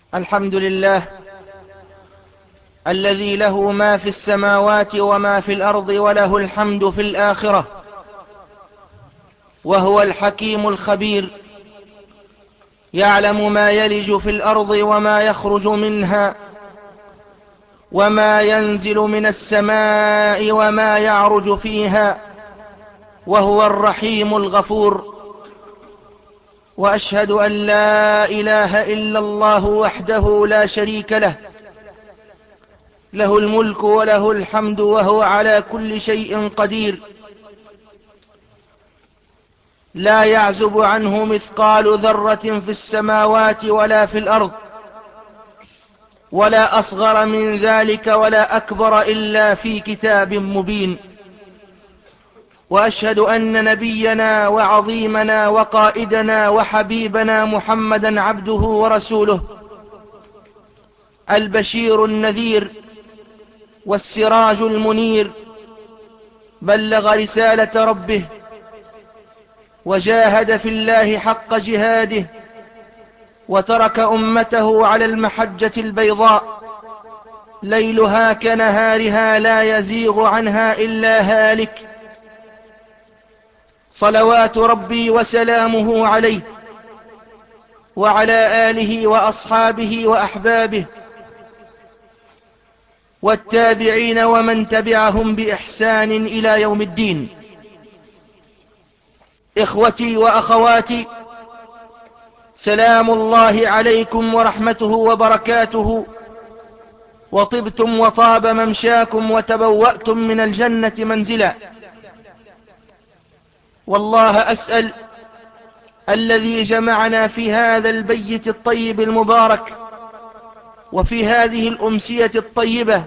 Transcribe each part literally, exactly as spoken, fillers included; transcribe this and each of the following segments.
الحمد لله الذي له ما في السماوات وما في الأرض وله الحمد في الآخرة، وهو الحكيم الخبير، يعلم ما يلج في الأرض وما يخرج منها وما ينزل من السماء وما يعرج فيها، وهو الرحيم الغفور. وأشهد أن لا إله إلا الله وحده لا شريك له، له الملك وله الحمد وهو على كل شيء قدير، لا يعزب عنه مثقال ذرة في السماوات ولا في الأرض، ولا أصغر من ذلك ولا أكبر إلا في كتاب مبين. وأشهد أن نبينا وعظيمنا وقائدنا وحبيبنا محمدا عبده ورسوله، البشير النذير والسراج المنير، بلغ رسالة ربه وجاهد في الله حق جهاده، وترك أمته على المحجة البيضاء ليلها كنهارها لا يزيغ عنها إلا هالك، صلوات ربي وسلامه عليه وعلى آله وأصحابه وأحبابه والتابعين ومن تبعهم بإحسان إلى يوم الدين. إخوتي وأخواتي، سلام الله عليكم ورحمته وبركاته، وطبتم وطاب ممشاكم وتبوأتم من الجنة منزلا. والله أسأل الذي جمعنا في هذا البيت الطيب المبارك وفي هذه الأمسية الطيبة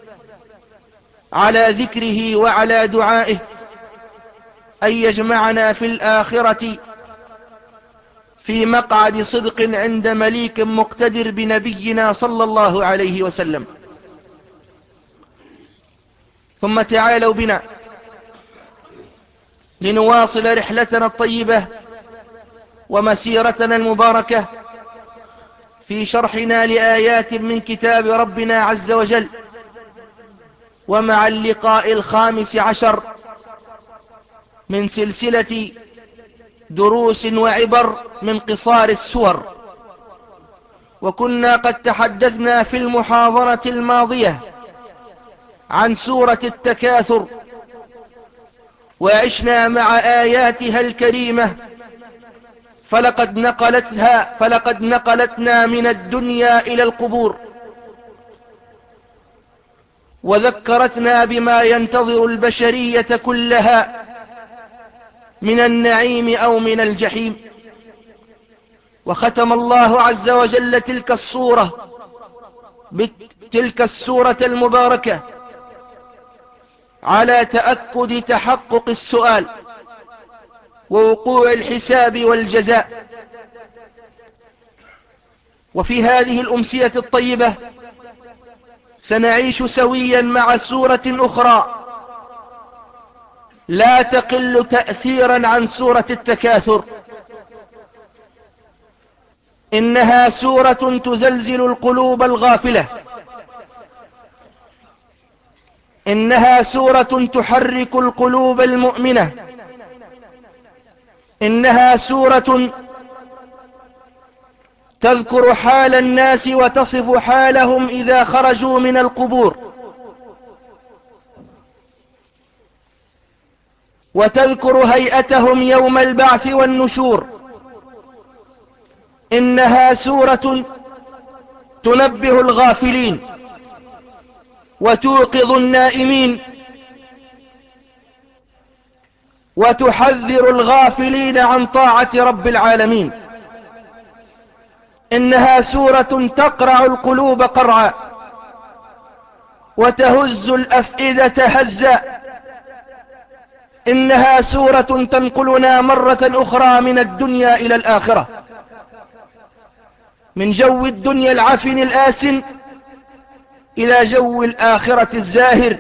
على ذكره وعلى دعائه أن يجمعنا في الآخرة في مقعد صدق عند مليك مقتدر بنبينا صلى الله عليه وسلم. ثم تعالوا بنا لنواصل رحلتنا الطيبة ومسيرتنا المباركة في شرحنا لآيات من كتاب ربنا عز وجل، ومع اللقاء الخامس عشر من سلسلة دروس وعبر من قصار السور. وكنا قد تحدثنا في المحاضرة الماضية عن سورة التكاثر، وعشنا مع آياتها الكريمة، فلقد نقلتها فلقد نقلتنا من الدنيا إلى القبور، وذكرتنا بما ينتظر البشرية كلها من النعيم أو من الجحيم. وختم الله عز وجل تلك الصورة بتلك السورة المباركة على تأكد تحقق السؤال ووقوع الحساب والجزاء. وفي هذه الأمسية الطيبة سنعيش سويا مع سورة أخرى لا تقل تأثيرا عن سورة التكاثر. إنها سورة تزلزل القلوب الغافلة، إنها سورة تحرك القلوب المؤمنة، إنها سورة تذكر حال الناس وتصف حالهم إذا خرجوا من القبور، وتذكر هيئتهم يوم البعث والنشور. إنها سورة تنبه الغافلين وتوقظ النائمين وتحذر الغافلين عن طاعة رب العالمين. إنها سورة تقرع القلوب قرعا وتهز الأفئدة هزا. إنها سورة تنقلنا مرة أخرى من الدنيا إلى الآخرة، من جو الدنيا العفن الآسن إلى جو الآخرة الزاهر.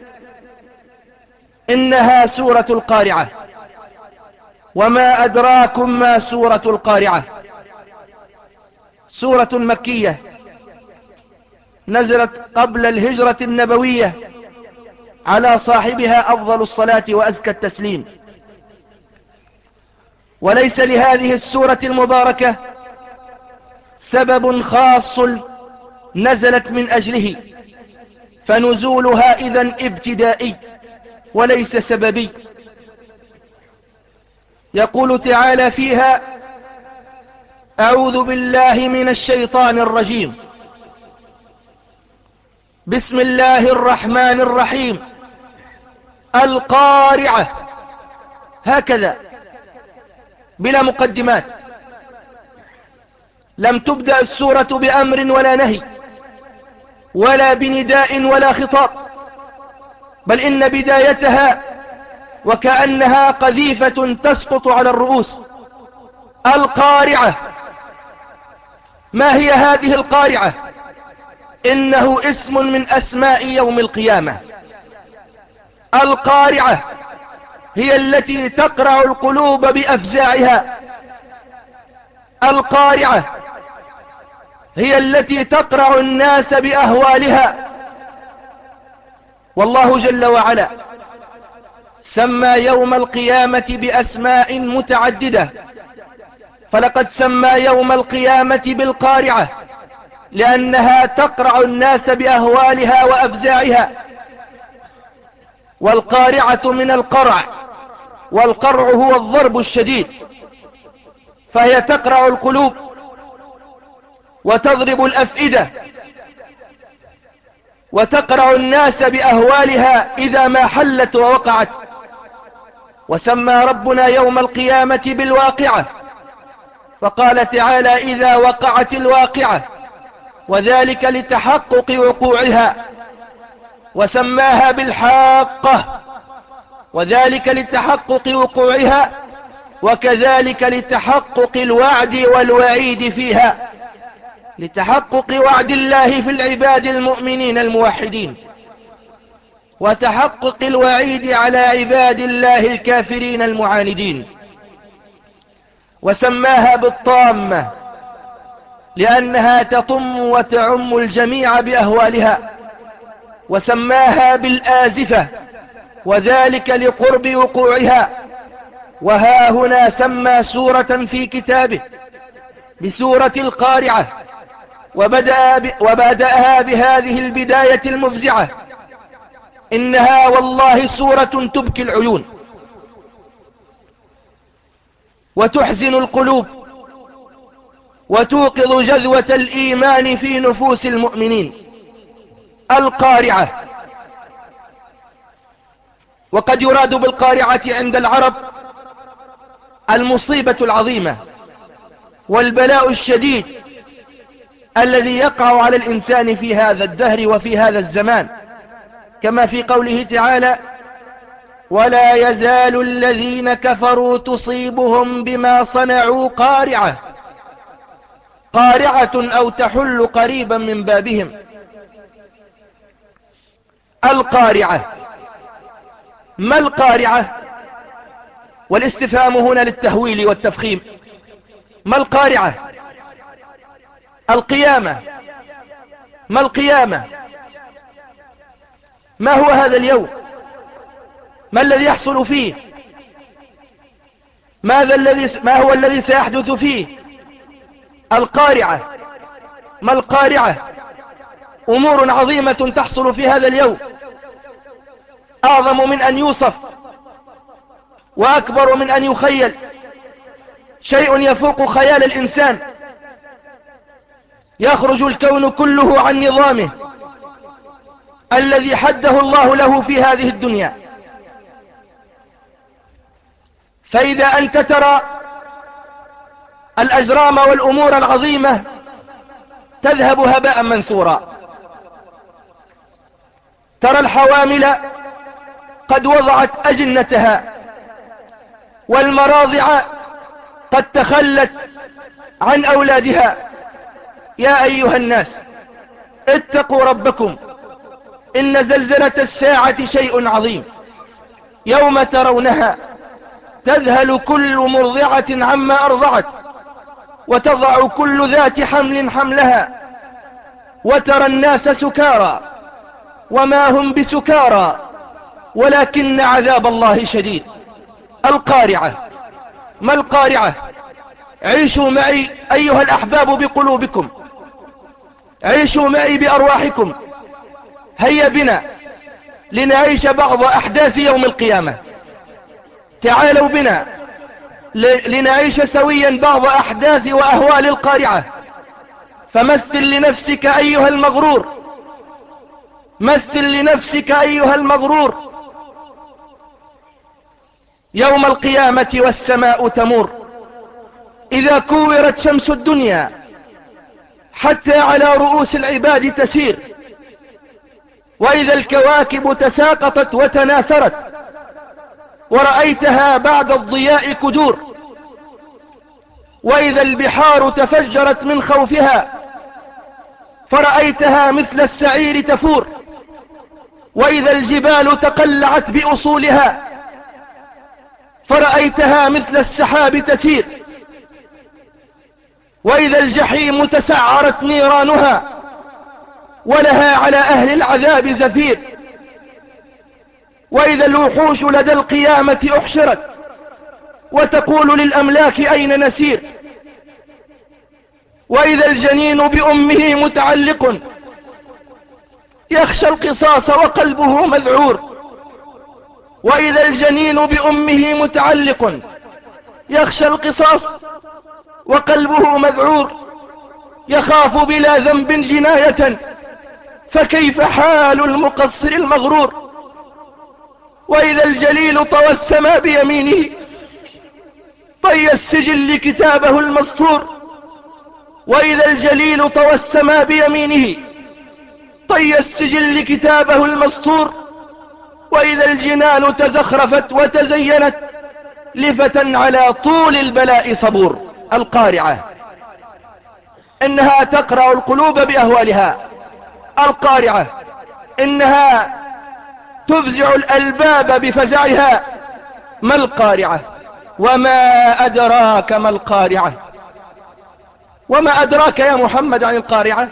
إنها سورة القارعة. وما أدراكم ما سورة القارعة؟ سورة مكية نزلت قبل الهجرة النبوية على صاحبها أفضل الصلاة وأزكى التسليم. وليس لهذه السورة المباركة سبب خاص نزلت من أجله، فنزولها إذن ابتدائي وليس سببي. يقول تعالى فيها: أعوذ بالله من الشيطان الرجيم، بسم الله الرحمن الرحيم، القارعة، هكذا بلا مقدمات. لم تبدأ السورة بأمر ولا نهي ولا بنداء ولا خطاب، بل إن بدايتها وكأنها قذيفة تسقط على الرؤوس. القارعة، ما هي هذه القارعة؟ إنه اسم من أسماء يوم القيامة. القارعة هي التي تقرع القلوب بأفزاعها، القارعة هي التي تقرع الناس بأهوالها. والله جل وعلا سمى يوم القيامة بأسماء متعددة، فلقد سمى يوم القيامة بالقارعة لأنها تقرع الناس بأهوالها وأفزاعها. والقارعة من القرع، والقرع هو الضرب الشديد، فهي تقرع القلوب وتضرب الأفئدة وتقرع الناس بأهوالها إذا ما حلت ووقعت. وسمى ربنا يوم القيامة بالواقعة، فقال تعالى: إذا وقعت الواقعة، وذلك لتحقق وقوعها. وسماها بالحاقة، وذلك لتحقق وقوعها، وكذلك لتحقق الوعد والوعيد فيها، لتحقق وعد الله في العباد المؤمنين الموحدين، وتحقق الوعيد على عباد الله الكافرين المعاندين. وسماها بالطامة لأنها تطم وتعم الجميع بأهوالها. وسماها بالآزفة، وذلك لقرب وقوعها. وها هنا سمى سورة في كتابه بسورة القارعة، وبدأ ب... وبدأها بهذه البداية المفزعة: إنها والله سورة تبكي العيون وتحزن القلوب وتوقظ جذوة الإيمان في نفوس المؤمنين. القارعة. وقد يراد بالقارعة عند العرب المصيبة العظيمة والبلاء الشديد الذي يقع على الإنسان في هذا الدهر وفي هذا الزمان، كما في قوله تعالى: ولا يزال الذين كفروا تصيبهم بما صنعوا قارعة، قارعة أو تحل قريبا من بابهم. القارعة. ما القارعة؟ والاستفهام هنا للتهويل والتفخيم. ما القارعة؟ القيامة. ما القيامة؟ ما هو هذا اليوم؟ ما الذي يحصل فيه؟ ماذا الذي ما هو الذي سيحدث فيه؟ القارعة. ما القارعة؟ أمور عظيمة تحصل في هذا اليوم، أعظم من أن يوصف وأكبر من أن يخيل، شيء يفوق خيال الإنسان. يخرج الكون كله عن نظامه الذي حده الله له في هذه الدنيا. فإذا أنت ترى الأجرام والأمور العظيمة تذهب هباء منثورا، ترى الحوامل قد وضعت أجنتها، والمراضع قد تخلت عن أولادها. يا أيها الناس اتقوا ربكم، إن زلزلة الساعة شيء عظيم، يوم ترونها تذهل كل مرضعة عما أرضعت، وتضع كل ذات حمل حملها، وترى الناس سكارى وما هم بسكارى ولكن عذاب الله شديد. القارعة. ما القارعة؟ عيشوا معي أيها الأحباب بقلوبكم، عيشوا معي بأرواحكم. هيا بنا لنعيش بعض أحداث يوم القيامة. تعالوا بنا لنعيش سويا بعض أحداث وأهوال القارعة. فمثل لنفسك أيها المغرور، مثل لنفسك أيها المغرور يوم القيامة والسماء تمور، إذا كورت شمس الدنيا حتى على رؤوس العباد تسير، وإذا الكواكب تساقطت وتناثرت ورأيتها بعد الضياء كدور، وإذا البحار تفجرت من خوفها فرأيتها مثل السعير تفور، وإذا الجبال تقلعت بأصولها فرأيتها مثل السحاب تسير، وإذا الجحيم تسعرت نيرانها ولها على أهل العذاب زفير، وإذا الوحوش لدى القيامة أحشرت وتقول للأملاك أين نسير، وإذا الجنين بأمه متعلق يخشى القصاص وقلبه مذعور، وإذا الجنين بأمه متعلق يخشى القصاص وقلبه مذعور، يخاف بلا ذنب جناية فكيف حال المقصر المغرور، وإذا الجليل طوى السماء بيمينه طي السجل كتابه المسطور، وإذا الجليل طوى السماء بيمينه طي السجل كتابه المسطور، وإذا الجنان تزخرفت وتزينت لفتى على طول البلاء صبور. القارعة. إنها تقرع القلوب بأهوالها. القارعة. إنها تفزع الألباب بفزعها. ما القارعة؟ وما أدراك ما القارعة؟ وما أدراك يا محمد عن القارعة؟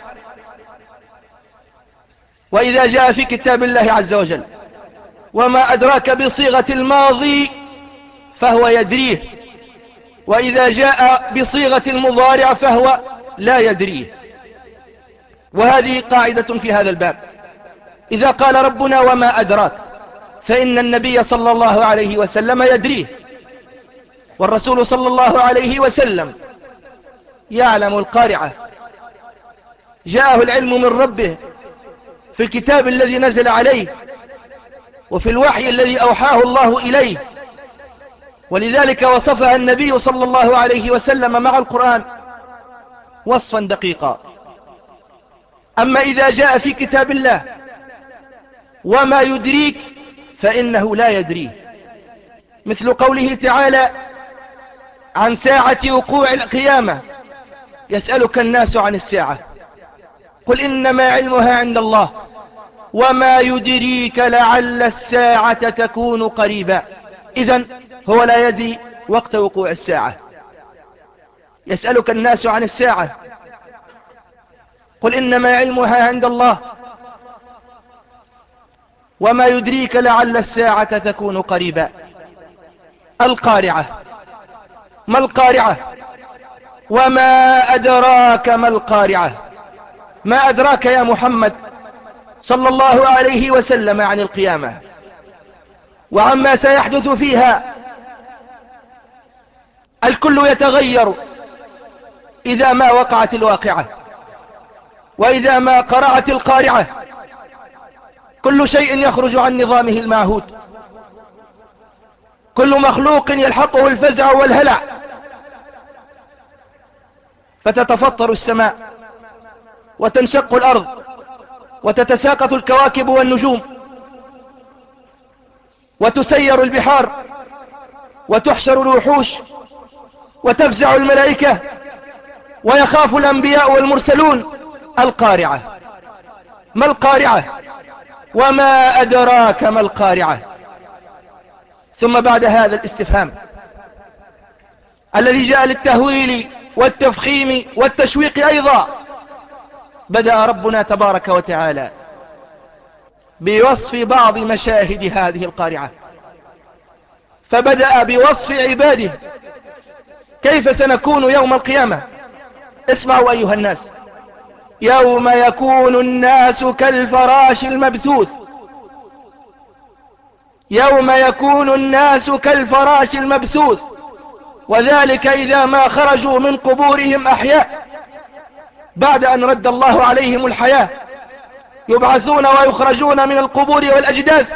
وإذا جاء في كتاب الله عز وجل وما أدراك بصيغة الماضي فهو يدريه، وإذا جاء بصيغة المضارع فهو لا يدريه. وهذه قاعدة في هذا الباب. إذا قال ربنا وما أدراك فإن النبي صلى الله عليه وسلم يدريه، والرسول صلى الله عليه وسلم يعلم القارعة. جاءه العلم من ربه في الكتاب الذي نزل عليه وفي الوحي الذي أوحاه الله إليه، ولذلك وصفها النبي صلى الله عليه وسلم مع القرآن وصفا دقيقا. أما إذا جاء في كتاب الله وما يدريك فإنه لا يدريه، مثل قوله تعالى عن ساعة وقوع القيامة يسألك الناس عن الساعة قل إنما علمها عند الله وما يدريك لعل الساعة تكون قريبا. إذن هو لا يدري وقت وقوع الساعة. يسألك الناس عن الساعة قل إنما علمها عند الله وما يدريك لعل الساعة تكون قريبا. القارعة. ما القارعة؟ وما أدراك ما القارعة؟ ما أدراك يا محمد صلى الله عليه وسلم عن القيامة وعما سيحدث فيها؟ الكل يتغير إذا ما وقعت الواقعة، وإذا ما قرعت القارعة كل شيء يخرج عن نظامه المعهود، كل مخلوق يلحقه الفزع والهلع، فتتفطر السماء وتنشق الأرض وتتساقط الكواكب والنجوم وتسير البحار وتحشر الوحوش وتفزع الملائكة ويخاف الأنبياء والمرسلون. القارعة. ما القارعة؟ وما أدراك ما القارعة؟ ثم بعد هذا الاستفهام الذي جاء للتهويل والتفخيم والتشويق أيضا بدأ ربنا تبارك وتعالى بوصف بعض مشاهد هذه القارعة، فبدأ بوصف عباده كيف سنكون يوم القيامة. اسمعوا أيها الناس: يوم يكون الناس كالفراش المبثوث، يوم يكون الناس كالفراش المبثوث، وذلك إذا ما خرجوا من قبورهم أحياء بعد أن رد الله عليهم الحياة، يبعثون ويخرجون من القبور والأجداث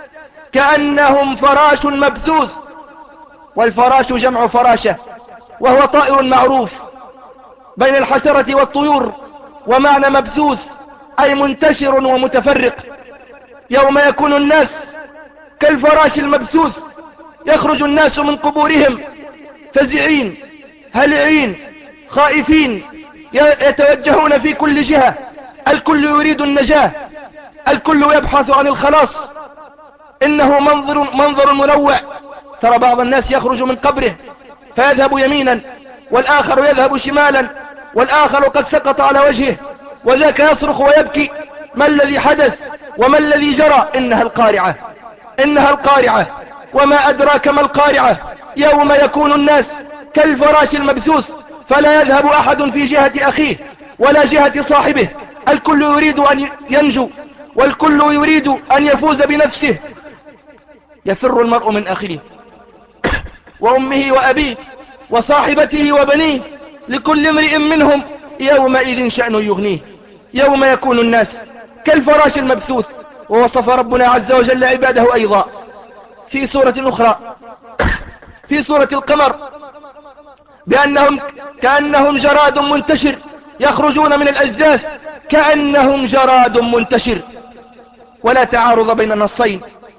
كأنهم فراش مبثوث. والفراش جمع فراشة، وهو طائر معروف بين الحشرة والطيور، ومعنى مبثوث أي منتشر ومتفرق. يوم يكون الناس كالفراش المبثوث، يخرج الناس من قبورهم فزعين هلعين خائفين، يتوجهون في كل جهة، الكل يريد النجاة، الكل يبحث عن الخلاص. إنه منظر, منظر منوع. ترى بعض الناس يخرج من قبره فيذهب يمينا، والآخر يذهب شمالا، والآخر قد سقط على وجهه، وذاك يصرخ ويبكي: ما الذي حدث وما الذي جرى؟ إنها القارعة، إنها القارعة. وما أدراك ما القارعة. يوم يكون الناس كالفراش المبثوث، فلا يذهب أحد في جهة أخيه ولا جهة صاحبه، الكل يريد أن ينجو، والكل يريد أن يفوز بنفسه. يفر المرء من أخيه وأمه وأبيه وصاحبته وبنيه، لكل امرئ منهم يومئذ شأن يغنيه. يوم يكون الناس كالفراش المبثوث. ووصف ربنا عز وجل عباده أيضا في سورة أخرى، في سورة القمر، بأنهم كأنهم جراد منتشر، يخرجون من الأجداث كأنهم جراد منتشر. ولا تعارض بين النصين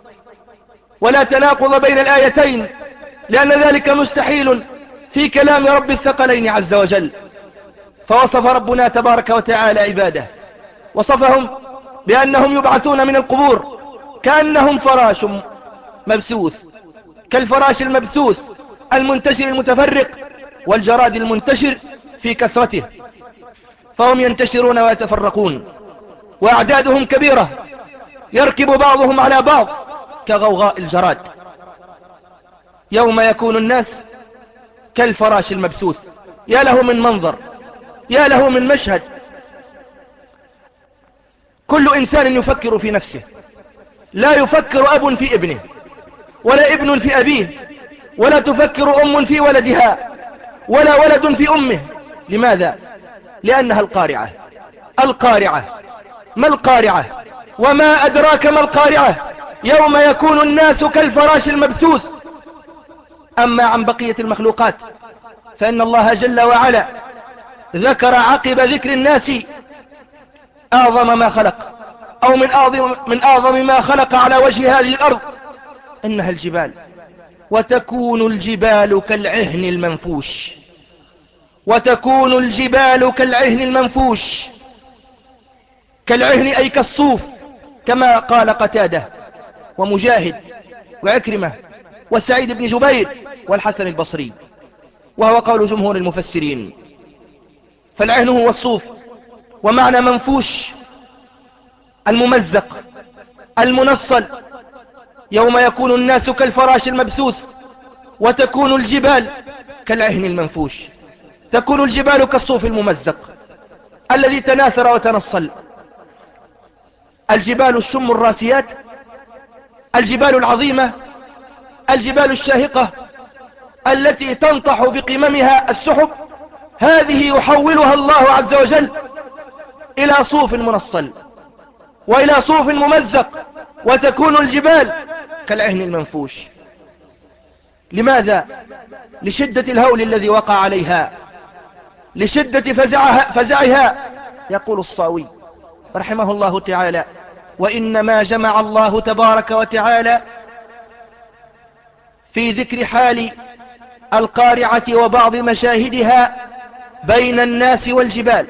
ولا تناقض بين الآيتين، لأن ذلك مستحيل في كلام رب الثقلين عز وجل. فوصف ربنا تبارك وتعالى عباده، وصفهم بأنهم يبعثون من القبور كأنهم فراش مبثوث، كالفراش المبثوث المنتشر المتفرق، والجراد المنتشر في كثرته، فهم ينتشرون ويتفرقون، وأعدادهم كبيرة، يركب بعضهم على بعض كغوغاء الجراد. يوم يكون الناس كالفراش المبثوث. يا له من منظر، يا له من مشهد. كل إنسان يفكر في نفسه، لا يفكر أب في ابنه، ولا ابن في أبيه، ولا تفكر أم في ولدها، ولا ولد في أمه. لماذا؟ لأنها القارعة. القارعة. ما القارعة؟ وما أدراك ما القارعة؟ يوم يكون الناس كالفراش المبثوث. أما عن بقية المخلوقات فإن الله جل وعلا ذكر عقب ذكر الناس أعظم ما خلق، أو من أعظم, من أعظم ما خلق على وجه هذه الأرض، إنها الجبال. وتكون الجبال كالعهن المنفوش. وتكون الجبال كالعهن المنفوش. كالعهن أي كالصوف، كما قال قتادة ومجاهد وعكرمة وسعيد بن جبير والحسن البصري، وهو قول جمهور المفسرين. فالعهن هو الصوف، ومعنى منفوش الممزق المنصل. يوم يكون الناس كالفراش المبثوث، وتكون الجبال كالعهن المنفوش. تكون الجبال كالصوف الممزق الذي تناثر وتنصل. الجبال الشم الراسيات، الجبال العظيمة، الجبال الشاهقة التي تنطح بقممها السحب، هذه يحولها الله عز وجل إلى صوف منصل وإلى صوف ممزق، وتكون الجبال كالعهن المنفوش. لماذا؟ لشدة الهول الذي وقع عليها، لشدة فزعها, فزعها. يقول الصاوي رحمه الله تعالى: وإنما جمع الله تبارك وتعالى في ذكر حال القارعة وبعض مشاهدها بين الناس والجبال،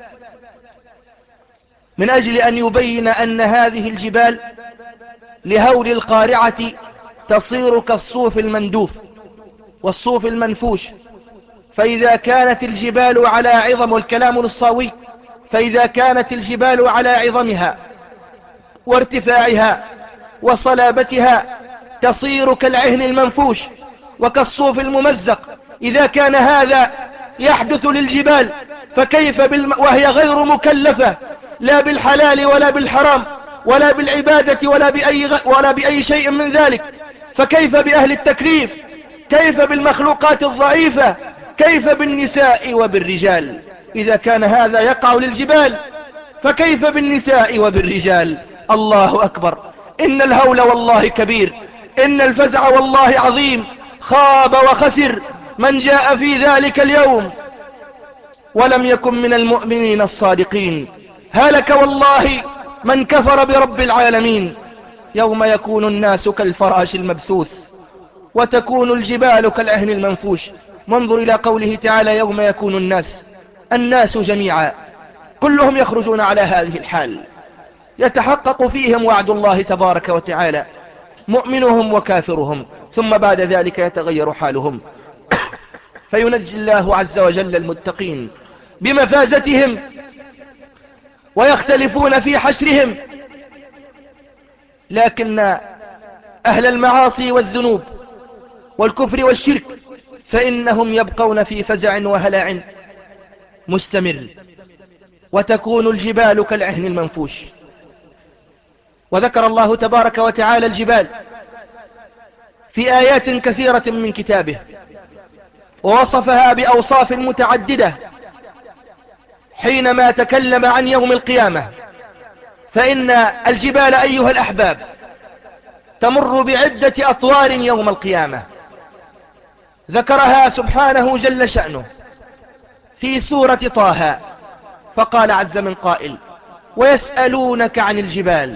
من أجل أن يبين أن هذه الجبال لهول القارعة تصير كالصوف المندوف والصوف المنفوش. فإذا كانت الجبال على عظم، والكلام للصاوي فإذا كانت الجبال على عظمها وارتفاعها وصلابتها تصير كالعهن المنفوش وكالصوف الممزق، إذا كان هذا يحدث للجبال فكيف بالم... وهي غير مكلفة لا بالحلال ولا بالحرام ولا بالعبادة ولا بأي, غ... ولا بأي شيء من ذلك، فكيف بأهل التكليف؟ كيف بالمخلوقات الضعيفة؟ كيف بالنساء وبالرجال؟ إذا كان هذا يقع للجبال فكيف بالنساء وبالرجال؟ الله أكبر. إن الهول والله كبير، إن الفزع والله عظيم. خاب وخسر من جاء في ذلك اليوم ولم يكن من المؤمنين الصادقين. هلك والله من كفر برب العالمين. يوم يكون الناس كالفراش المبثوث وتكون الجبال كالعهن المنفوش. وانظر إلى قوله تعالى يوم يكون الناس، الناس جميعا كلهم يخرجون على هذه الحال، يتحقق فيهم وعد الله تبارك وتعالى، مؤمنهم وكافرهم، ثم بعد ذلك يتغير حالهم فينجي الله عز وجل المتقين بمفازتهم ويختلفون في حشرهم. لكن أهل المعاصي والذنوب والكفر والشرك فإنهم يبقون في فزع وهلع مستمر، وتكون الجبال كالعهن المنفوش. وذكر الله تبارك وتعالى الجبال في آيات كثيرة من كتابه، ووصفها بأوصاف متعددة حينما تكلم عن يوم القيامة. فإن الجبال أيها الأحباب تمر بعدة أطوار يوم القيامة، ذكرها سبحانه جل شأنه في سورة طه، فقال عز من قائل ويسألونك عن الجبال.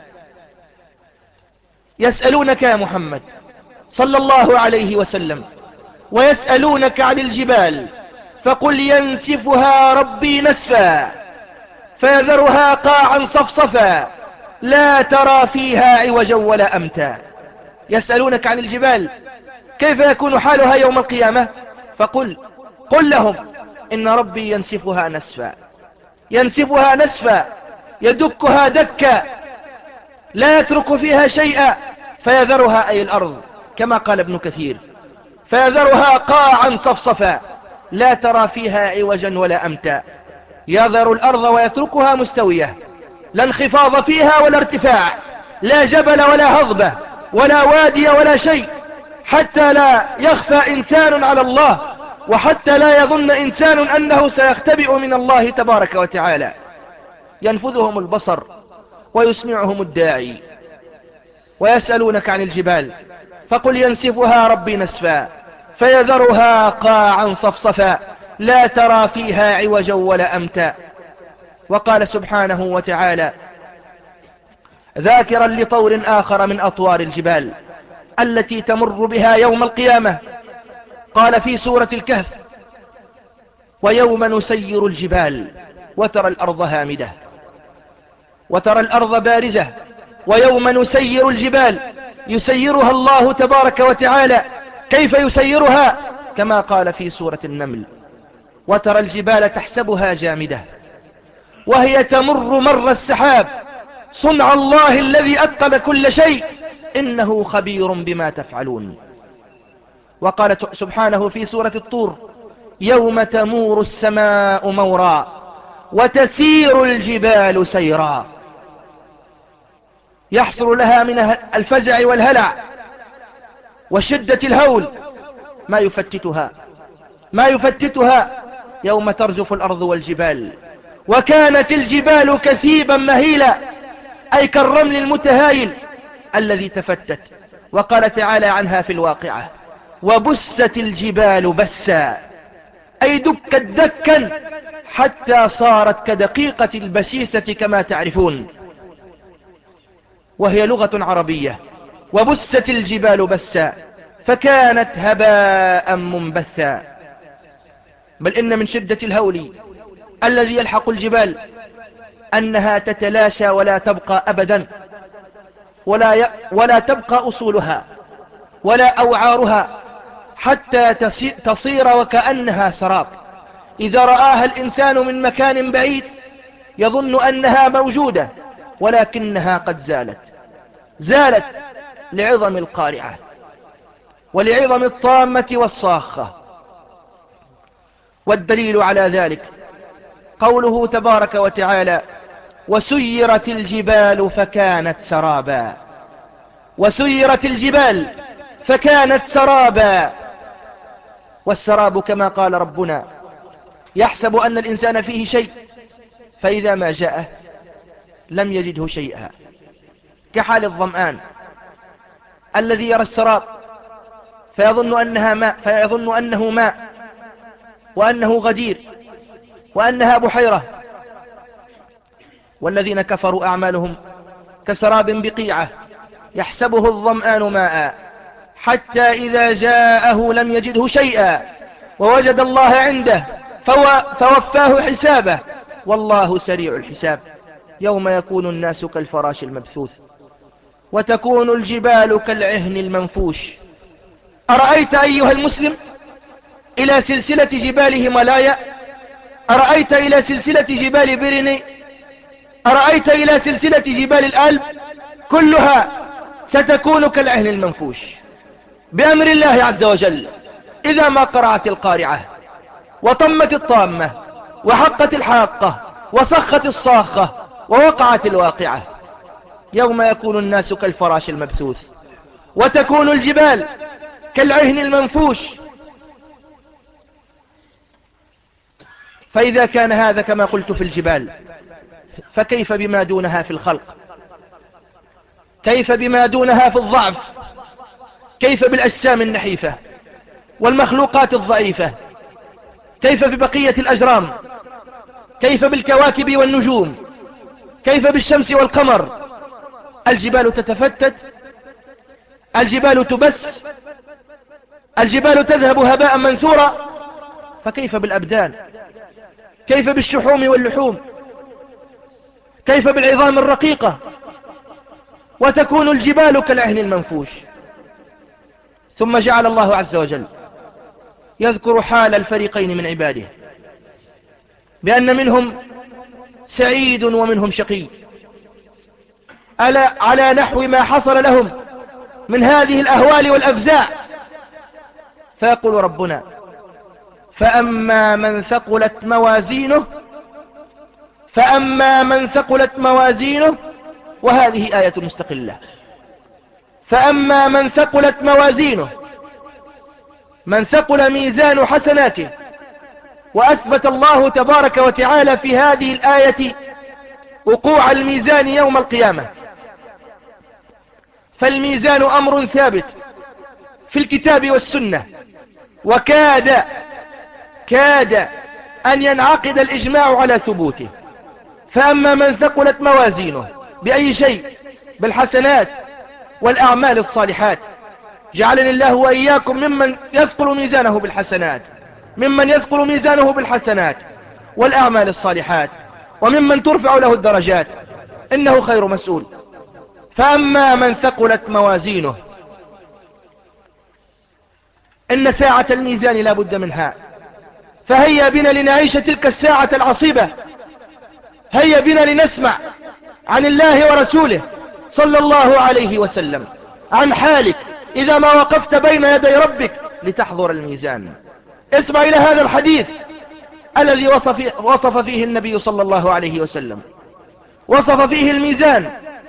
يسألونك يا محمد صلى الله عليه وسلم، ويسألونك عن الجبال فقل ينسفها ربي نسفا فيذرها قاعا صفصفا لا ترى فيها عوجا ولا أمتا. يسألونك عن الجبال كيف يكون حالها يوم القيامة؟ فقل قل لهم إن ربي ينسفها نسفا، ينسفها نسفا يدكها دكا لا يترك فيها شيئا، فيذرها أي الأرض كما قال ابن كثير، فيذرها قاعا صفصفا لا ترى فيها عوجا ولا أمتا. يذر الأرض ويتركها مستوية، لا انخفاض فيها ولا ارتفاع، لا جبل ولا هضبة ولا وادي ولا شيء، حتى لا يخفى إنسان على الله، وحتى لا يظن إنسان أنه سيختبئ من الله تبارك وتعالى. ينفذهم البصر ويسمعهم الداعي. ويسألونك عن الجبال فقل ينسفها ربي نسفا فيذرها قاعا صفصفا لا ترى فيها عوجا ولا أمتا. وقال سبحانه وتعالى ذاكرا لطور آخر من أطوار الجبال التي تمر بها يوم القيامة، قال في سورة الكهف ويوم نسير الجبال وترى الأرض هامدة، وترى الأرض بارزة. ويوم نسير الجبال يسيرها الله تبارك وتعالى. كيف يسيرها؟ كما قال في سورة النمل وترى الجبال تحسبها جامدة وهي تمر مر السحاب صنع الله الذي أتقن كل شيء إنه خبير بما تفعلون. وقال سبحانه في سورة الطور يوم تمور السماء مورا وتسير الجبال سيرا. يحصل لها من الفزع والهلع وشدة الهول ما يفتتها ما يفتتها يوم ترجف الأرض والجبال. وكانت الجبال كثيبا مهيلا أي كالرمل المتهايل الذي تفتت. وقال تعالى عنها في الواقعة وبست الجبال بسا أي دكت دكا حتى صارت كدقيقة البسيسة كما تعرفون، وهي لغة عربية. وبست الجبال بسا فكانت هباء منبثا. بل إن من شدة الهول الذي يلحق الجبال أنها تتلاشى ولا تبقى أبدا، ولا, ي... ولا تبقى أصولها ولا أوعارها حتى تصير وكأنها سراب. إذا رآها الإنسان من مكان بعيد يظن أنها موجودة، ولكنها قد زالت زالت لعظم القارعة ولعظم الطامة والصاخة. والدليل على ذلك قوله تبارك وتعالى: وسيرت الجبال فكانت سرابا. وسيرت الجبال فكانت سرابا. والسراب كما قال ربنا يحسب أن الإنسان فيه شيء، فإذا ما جاءه لم يجده شيئا، كحال الظمآن الذي يرى السراب فيظن أنها ماء فيظن أنه ماء وأنه غدير وأنها بحيرة. والذين كفروا أعمالهم كسراب بقيعة يحسبه الظمآن ماء حتى إذا جاءه لم يجده شيئا ووجد الله عنده فوفاه حسابه والله سريع الحساب. يوم يكون الناس كالفراش المبثوث وتكون الجبال كالعهن المنفوش. أرأيت أيها المسلم إلى سلسلة جبال هيمالايا؟ أرأيت إلى سلسلة جبال بيريني؟ أرأيت إلى سلسلة جبال الألب؟ كلها ستكون كالعهن المنفوش بأمر الله عز وجل إذا ما قرعت القارعة وطمت الطامة وحقت الحاقة وصخت الصاخة ووقعت الواقعة. يوم يكون الناس كالفراش المبثوث وتكون الجبال كالعهن المنفوش. فإذا كان هذا كما قلت في الجبال، فكيف بما دونها في الخلق؟ كيف بما دونها في الضعف؟ كيف بالأجسام النحيفة والمخلوقات الضعيفة؟ كيف ببقية الأجرام؟ كيف بالكواكب والنجوم؟ كيف بالشمس والقمر؟ الجبال تتفتت، الجبال تبس، الجبال تذهب هباء منثورا، فكيف بالأبدان؟ كيف بالشحوم واللحوم؟ كيف بالعظام الرقيقة؟ وتكون الجبال كالعهن المنفوش. ثم جعل الله عز وجل يذكر حال الفريقين من عباده بأن منهم سعيد ومنهم شقي، ألا على نحو ما حصل لهم من هذه الأهوال والأفزاع. فيقول ربنا: فأما من ثقلت موازينه فأما من ثقلت موازينه وهذه آية مستقلة. فأما من ثقلت موازينه، من ثقل ميزان حسناته. وأثبت الله تبارك وتعالى في هذه الآية وقوع الميزان يوم القيامة. فالميزان أمر ثابت في الكتاب والسنة، وكاد كاد أن ينعقد الإجماع على ثبوته. فأما من ثقلت موازينه بأي شيء؟ بالحسنات والأعمال الصالحات. جعلني الله وإياكم ممن يثقل ميزانه بالحسنات، ممن يثقل ميزانه بالحسنات والأعمال الصالحات، وممن ترفع له الدرجات، إنه خير مسؤول. فأما من ثقلت موازينه، إن ساعة الميزان لا بد منها، فهيا بنا لنعيش تلك الساعة العصيبة. هيا بنا لنسمع عن الله ورسوله صلى الله عليه وسلم عن حالك إذا ما وقفت بين يدي ربك لتحضر الميزان. اسمع إلى هذا الحديث الذي وصف, وصف فيه النبي صلى الله عليه وسلم، وصف فيه الميزان،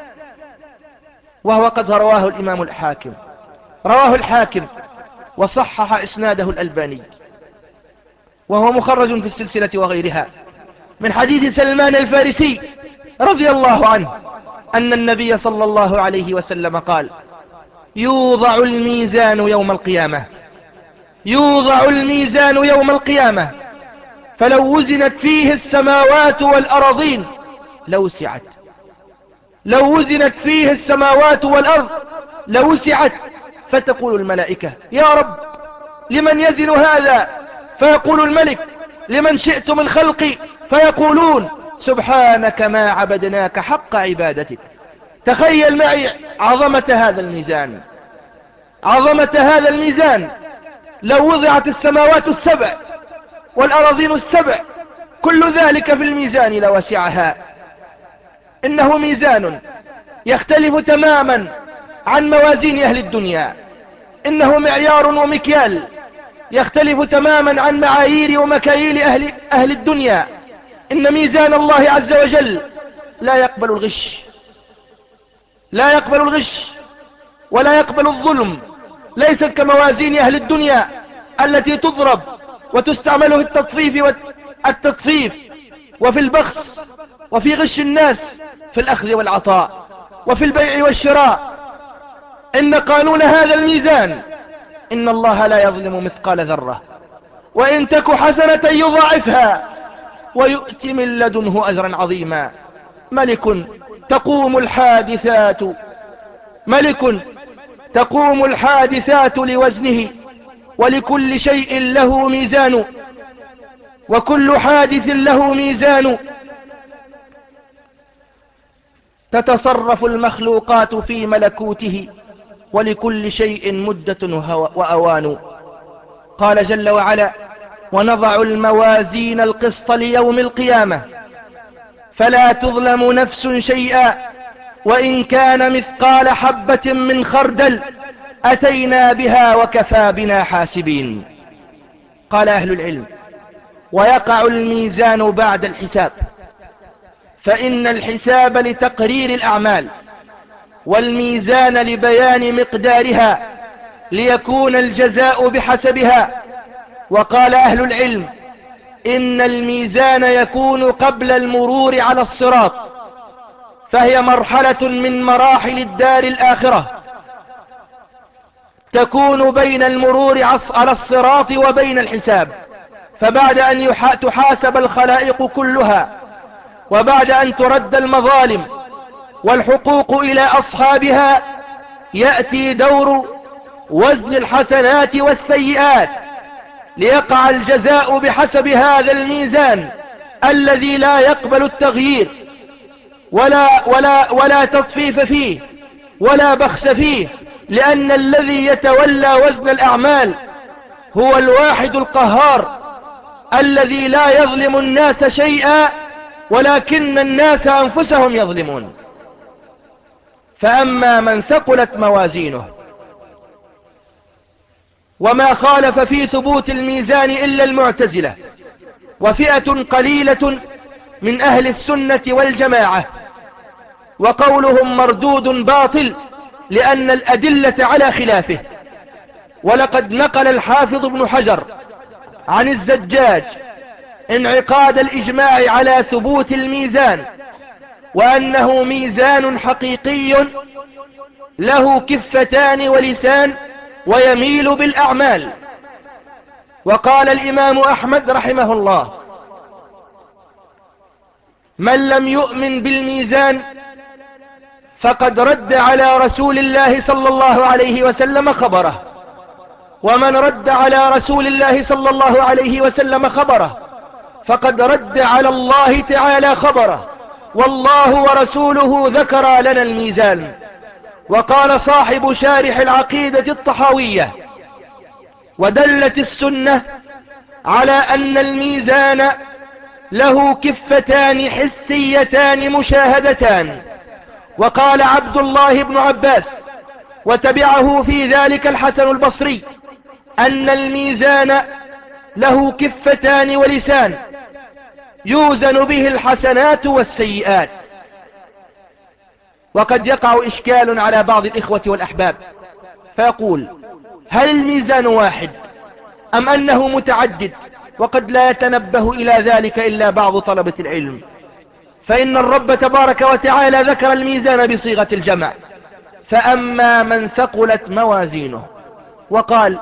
وهو قد رواه الإمام الحاكم رواه الحاكم وصحح إسناده الألباني، وهو مخرج في السلسلة وغيرها، من حديث سلمان الفارسي رضي الله عنه أن النبي صلى الله عليه وسلم قال: يوضع الميزان يوم القيامة يوضع الميزان يوم القيامة فلو وزنت فيه السماوات والأرضين لوسعت لو وزنت فيه السماوات والأرض لوسعت. فتقول الملائكة: يا رب لمن يزن هذا؟ فيقول الملك: لمن شئت من خلقي. فيقولون: سبحانك ما عبدناك حق عبادتك. تخيل معي عظمة هذا الميزان عظمة هذا الميزان. لو وضعت السماوات السبع والأراضين السبع كل ذلك في الميزان لوسعها. إنه ميزان يختلف تماما عن موازين أهل الدنيا، إنه معيار ومكيال يختلف تماما عن معايير ومكاييل أهل, أهل الدنيا. إن ميزان الله عز وجل لا يقبل الغش، لا يقبل الغش ولا يقبل الظلم، ليست كموازين أهل الدنيا التي تضرب وتستعمل في التطفيف والتطفيف وفي البخس وفي غش الناس في الأخذ والعطاء وفي البيع والشراء. إن قانون هذا الميزان إن الله لا يظلم مثقال ذرة، وإن تك حسنة يضاعفها ويؤتي من لدنه أجرا عظيما. ملك تقوم الحادثات ملك تقوم الحادثات لوزنه، ولكل شيء له ميزان، وكل حادث له ميزان. تتصرف المخلوقات في ملكوته، ولكل شيء مدة وأوان. قال جل وعلا: ونضع الموازين القسط ليوم القيامة فلا تظلم نفس شيئا وإن كان مثقال حبة من خردل أتينا بها وكفى بنا حاسبين. قال أهل العلم: ويقع الميزان بعد الحساب، فإن الحساب لتقرير الأعمال، والميزان لبيان مقدارها ليكون الجزاء بحسبها. وقال أهل العلم: إن الميزان يكون قبل المرور على الصراط، فهي مرحلة من مراحل الدار الآخرة تكون بين المرور على الصراط وبين الحساب. فبعد أن تحاسب الخلائق كلها، وبعد أن ترد المظالم والحقوق إلى أصحابها، يأتي دور وزن الحسنات والسيئات ليقع الجزاء بحسب هذا الميزان الذي لا يقبل التغيير ولا, ولا, ولا تطفيف فيه ولا بخس فيه، لأن الذي يتولى وزن الأعمال هو الواحد القهار الذي لا يظلم الناس شيئا، ولكن الناس أنفسهم يظلمون. فأما من ثقلت موازينه، وما خالف في ثبوت الميزان إلا المعتزلة وفئة قليلة من أهل السنة والجماعة، وقولهم مردود باطل لأن الأدلة على خلافه. ولقد نقل الحافظ ابن حجر عن الزجاج انعقاد الإجماع على ثبوت الميزان، وأنه ميزان حقيقي له كفتان ولسان ويميل بالأعمال. وقال الإمام أحمد رحمه الله: من لم يؤمن بالميزان فقد رد على رسول الله صلى الله عليه وسلم خبره، ومن رد على رسول الله صلى الله عليه وسلم خبره فقد رد على الله تعالى خبره، والله ورسوله ذكر لنا الميزان. وقال صاحب شارح العقيدة الطحاوية: ودلت السنة على أن الميزان له كفتان حسيتان مشاهدتان. وقال عبد الله بن عباس وتبعه في ذلك الحسن البصري أن الميزان له كفتان ولسان يوزن به الحسنات والسيئات. وقد يقع إشكال على بعض الإخوة والأحباب فيقول: هل الميزان واحد أم أنه متعدد؟ وقد لا يتنبه إلى ذلك إلا بعض طلبة العلم، فإن الرب تبارك وتعالى ذكر الميزان بصيغة الجمع: فأما من ثقلت موازينه، وقال: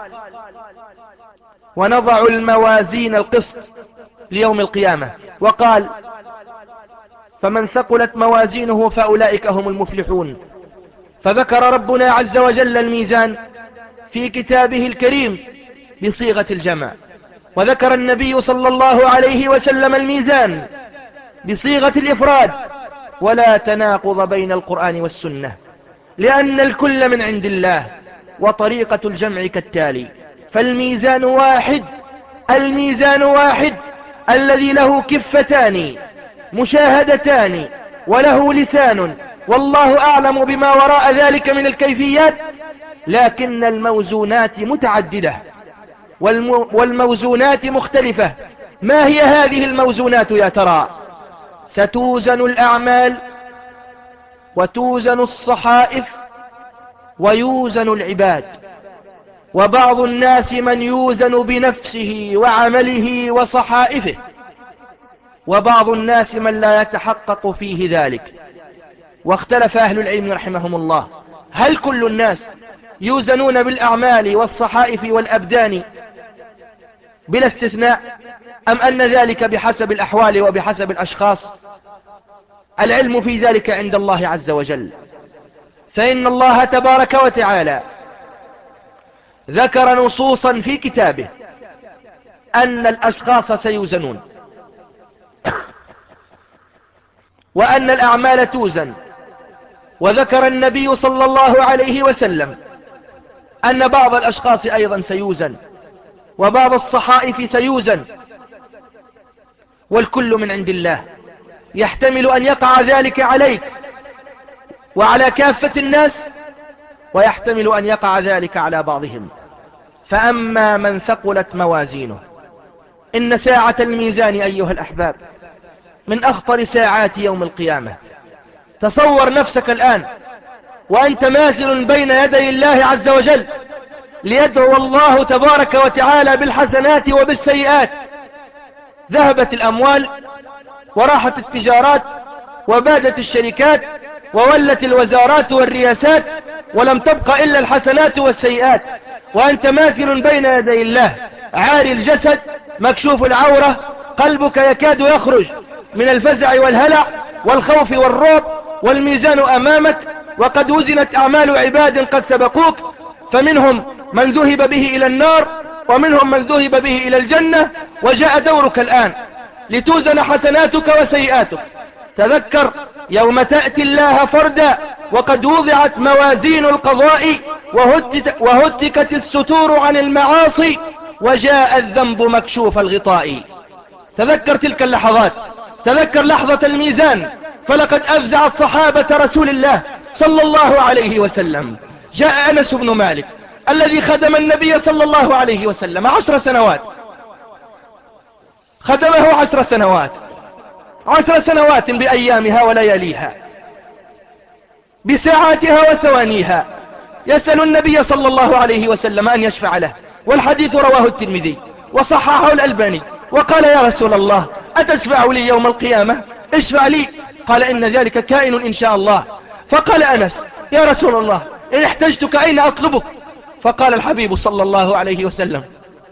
ونضع الموازين القسط ليوم القيامة، وقال: فمن ثقلت موازينه فأولئك هم المفلحون. فذكر ربنا عز وجل الميزان في كتابه الكريم بصيغة الجمع، وذكر النبي صلى الله عليه وسلم الميزان بصيغة الإفراد، ولا تناقض بين القرآن والسنة، لأن الكل من عند الله، وطريقة الجمع كالتالي: فالميزان واحد الميزان واحد الذي له كفتان مشاهدتان وله لسان والله أعلم بما وراء ذلك من الكيفيات، لكن الموزونات متعددة والموزونات مختلفة. ما هي هذه الموزونات يا ترى؟ ستوزن الأعمال وتوزن الصحائف ويوزن العباد، وبعض الناس من يوزن بنفسه وعمله وصحائفه، وبعض الناس من لا يتحقق فيه ذلك. واختلف أهل العلم رحمهم الله، هل كل الناس يوزنون بالأعمال والصحائف والأبدان بلا استثناء، أم أن ذلك بحسب الأحوال وبحسب الأشخاص؟ العلم في ذلك عند الله عز وجل، فإن الله تبارك وتعالى ذكر نصوصا في كتابه أن الأشخاص سيوزنون وأن الأعمال توزن، وذكر النبي صلى الله عليه وسلم أن بعض الأشخاص أيضا سيوزن وبعض الصحائف سيوزن، والكل من عند الله. يحتمل أن يقع ذلك عليك وعلى كافة الناس، ويحتمل أن يقع ذلك على بعضهم. فأما من ثقلت موازينه، إن ساعة الميزان أيها الأحباب من أخطر ساعات يوم القيامة. تصور نفسك الآن وأنت ماثل بين يدي الله عز وجل ليدعو الله تبارك وتعالى بالحسنات وبالسيئات. ذهبت الأموال وراحت التجارات وبادت الشركات وولت الوزارات والرياسات، ولم تبق إلا الحسنات والسيئات، وأنت ماثل بين يدي الله عاري الجسد مكشوف العورة، قلبك يكاد يخرج من الفزع والهلع والخوف والرعب، والميزان أمامك وقد وزنت أعمال عباد قد سبقوك، فمنهم من ذهب به إلى النار ومنهم من ذهب به إلى الجنة، وجاء دورك الآن لتوزن حسناتك وسيئاتك. تذكر يوم تأتي الله فردا وقد وضعت موازين القضاء وهتكت الستور عن المعاصي وجاء الذنب مكشوف الغطاء. تذكر تلك اللحظات، تذكر لحظة الميزان، فلقد أفزعت صحابة رسول الله صلى الله عليه وسلم. جاء أنس بن مالك الذي خدم النبي صلى الله عليه وسلم عشر سنوات، خدمه عشر سنوات عشر سنوات بأيامها ولياليها بساعاتها وثوانيها، يسأل النبي صلى الله عليه وسلم أن يشفع له، والحديث رواه الترمذي وصححه الألباني، وقال يا رسول الله أتشفع لي يوم القيامة؟ اشفع لي. قال إن ذلك كائن إن شاء الله. فقال أنس يا رسول الله إن احتجتك أين أطلبك؟ فقال الحبيب صلى الله عليه وسلم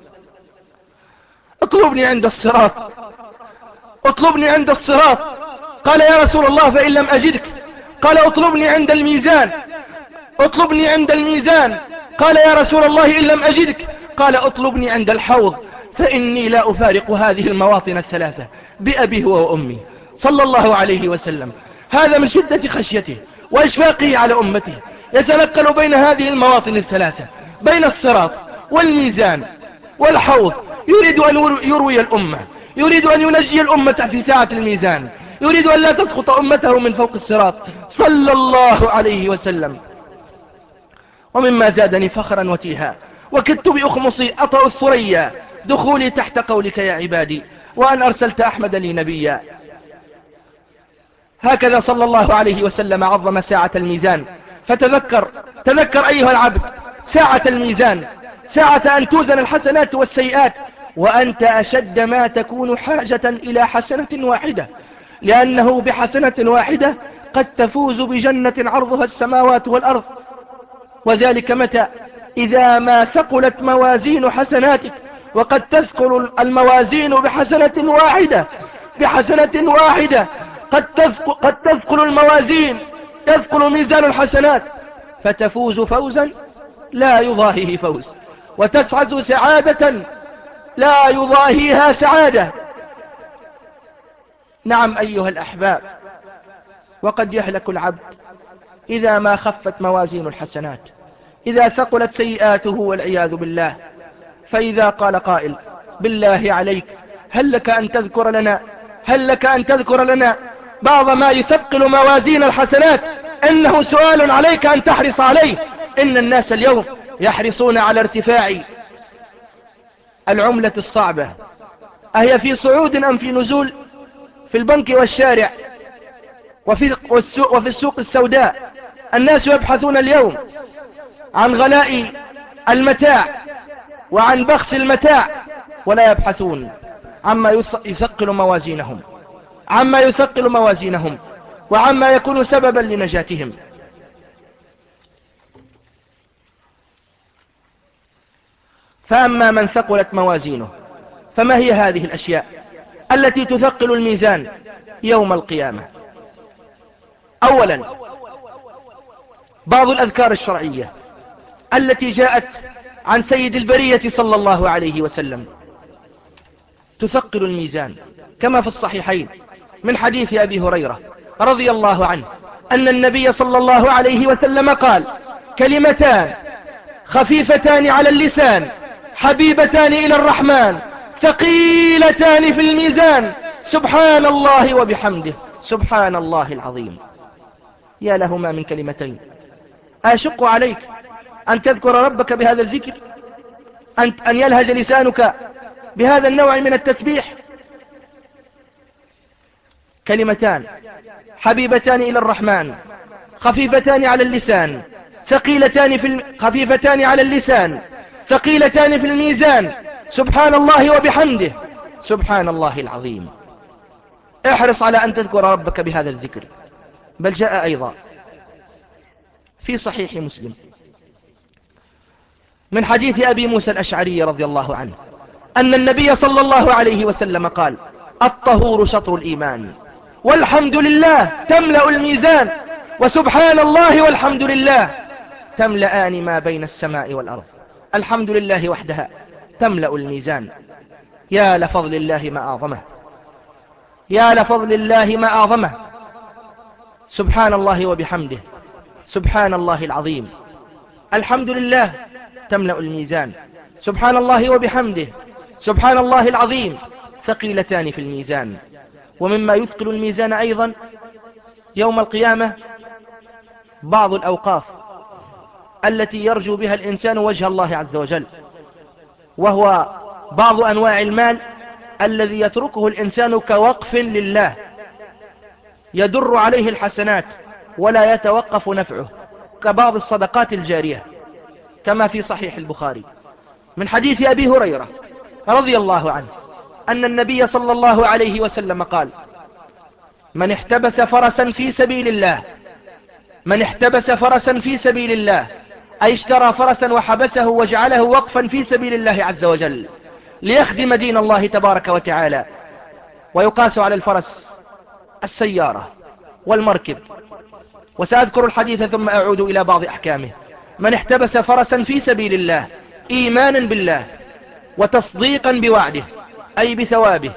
اطلبني عند الصراط، اطلبني عند الصراط. قال يا رسول الله فإن لم أجدك؟ قال اطلبني عند الميزان، اطلبني عند الميزان. قال يا رسول الله إن لم أجدك؟ قال اطلبني عند الحوض، فإني لا أفارق هذه المواطن الثلاثة بأبي هو وأمي صلى الله عليه وسلم. هذا من شدة خشيته وإشفاقه على أمته، يتنقل بين هذه المواطن الثلاثة، بين الصراط والميزان والحوض، يريد أن يروي الأمة، يريد أن ينجي الأمة في ساعة الميزان، يريد أن لا تسقط أمته من فوق الصراط صلى الله عليه وسلم. ومما زادني فخرا وتيها وكدت بأخمصي أطأ الثريا دخولي تحت قولك يا عبادي وأن أرسلت أحمد لي نبيا. هكذا صلى الله عليه وسلم عظم ساعة الميزان. فتذكر تذكر أيها العبد ساعة الميزان، ساعة أن توزن الحسنات والسيئات، وأنت أشد ما تكون حاجة إلى حسنة واحدة، لأنه بحسنة واحدة قد تفوز بجنة عرضها السماوات والأرض. وذلك متى؟ إذا ما ثقلت موازين حسناتك، وقد تثقل الموازين بحسنة واحدة، بحسنة واحدة قد تثقل, قد تثقل الموازين، يثقل ميزان الحسنات، فتفوز فوزا لا يضاهيه فوز، وتسعد سعادة لا يضاهيها سعادة. نعم أيها الأحباب، وقد يهلك العبد إذا ما خفت موازين الحسنات، إذا ثقلت سيئاته والعياذ بالله. فإذا قال قائل بالله عليك هل لك أن تذكر لنا هل لك أن تذكر لنا بعض ما يثقل موازين الحسنات؟ إنه سؤال عليك أن تحرص عليه. إن الناس اليوم يحرصون على ارتفاع العملة الصعبة، أهي في صعود أم في نزول؟ في البنك والشارع وفي, والسوق وفي السوق السوداء. الناس يبحثون اليوم عن غلاء المتاع وعن بخس المتاع، ولا يبحثون عما يثقل موازينهم عما يثقل موازينهم وعما يكون سببا لنجاتهم. فأما من ثقلت موازينه فما هي هذه الأشياء التي تثقل الميزان يوم القيامة؟ أولا، بعض الأذكار الشرعية التي جاءت عن سيد البرية صلى الله عليه وسلم تثقل الميزان، كما في الصحيحين من حديث أبي هريرة رضي الله عنه أن النبي صلى الله عليه وسلم قال: كلمتان خفيفتان على اللسان حبيبتان إلى الرحمن ثقيلتان في الميزان، سبحان الله وبحمده سبحان الله العظيم. يا لهما من كلمتين. أشق عليك أن تذكر ربك بهذا الذكر، أن, أن يلهج لسانك بهذا النوع من التسبيح. كلمتان حبيبتان إلى الرحمن خفيفتان على اللسان ثقيلتان في الم... خفيفتان على اللسان ثقيلتان في الميزان، سبحان الله وبحمده سبحان الله العظيم. احرص على أن تذكر ربك بهذا الذكر. بل جاء أيضا في صحيح مسلم من حديث أبي موسى الأشعري رضي الله عنه أن النبي صلى الله عليه وسلم قال: الطهور شطر الإيمان، والحمد لله تملأ الميزان، وسبحان الله والحمد لله تملأان ما بين السماء والأرض. الحمد لله وحدها تملأ الميزان. يا لفضل الله ما أعظمه، يا لفضل الله ما أعظمه. سبحان الله وبحمده سبحان الله العظيم. الحمد لله تملأ الميزان، سبحان الله وبحمده سبحان الله العظيم، ثقيلتان في الميزان. ومما يثقل الميزان أيضا يوم القيامة بعض الأوقاف التي يرجو بها الإنسان وجه الله عز وجل، وهو بعض أنواع المال الذي يتركه الإنسان كوقف لله يدر عليه الحسنات ولا يتوقف نفعه، كبعض الصدقات الجارية، كما في صحيح البخاري من حديث أبي هريرة رضي الله عنه أن النبي صلى الله عليه وسلم قال: من احتبس فرسا في سبيل الله من احتبس فرسا في سبيل الله أي اشترى فرسا وحبسه وجعله وقفا في سبيل الله عز وجل ليخدم دين الله تبارك وتعالى. ويقاس على الفرس السيارة والمركب، وسأذكر الحديث ثم أعود إلى بعض أحكامه. من احتبس فرسا في سبيل الله إيمانا بالله وتصديقا بوعده أي بثوابه،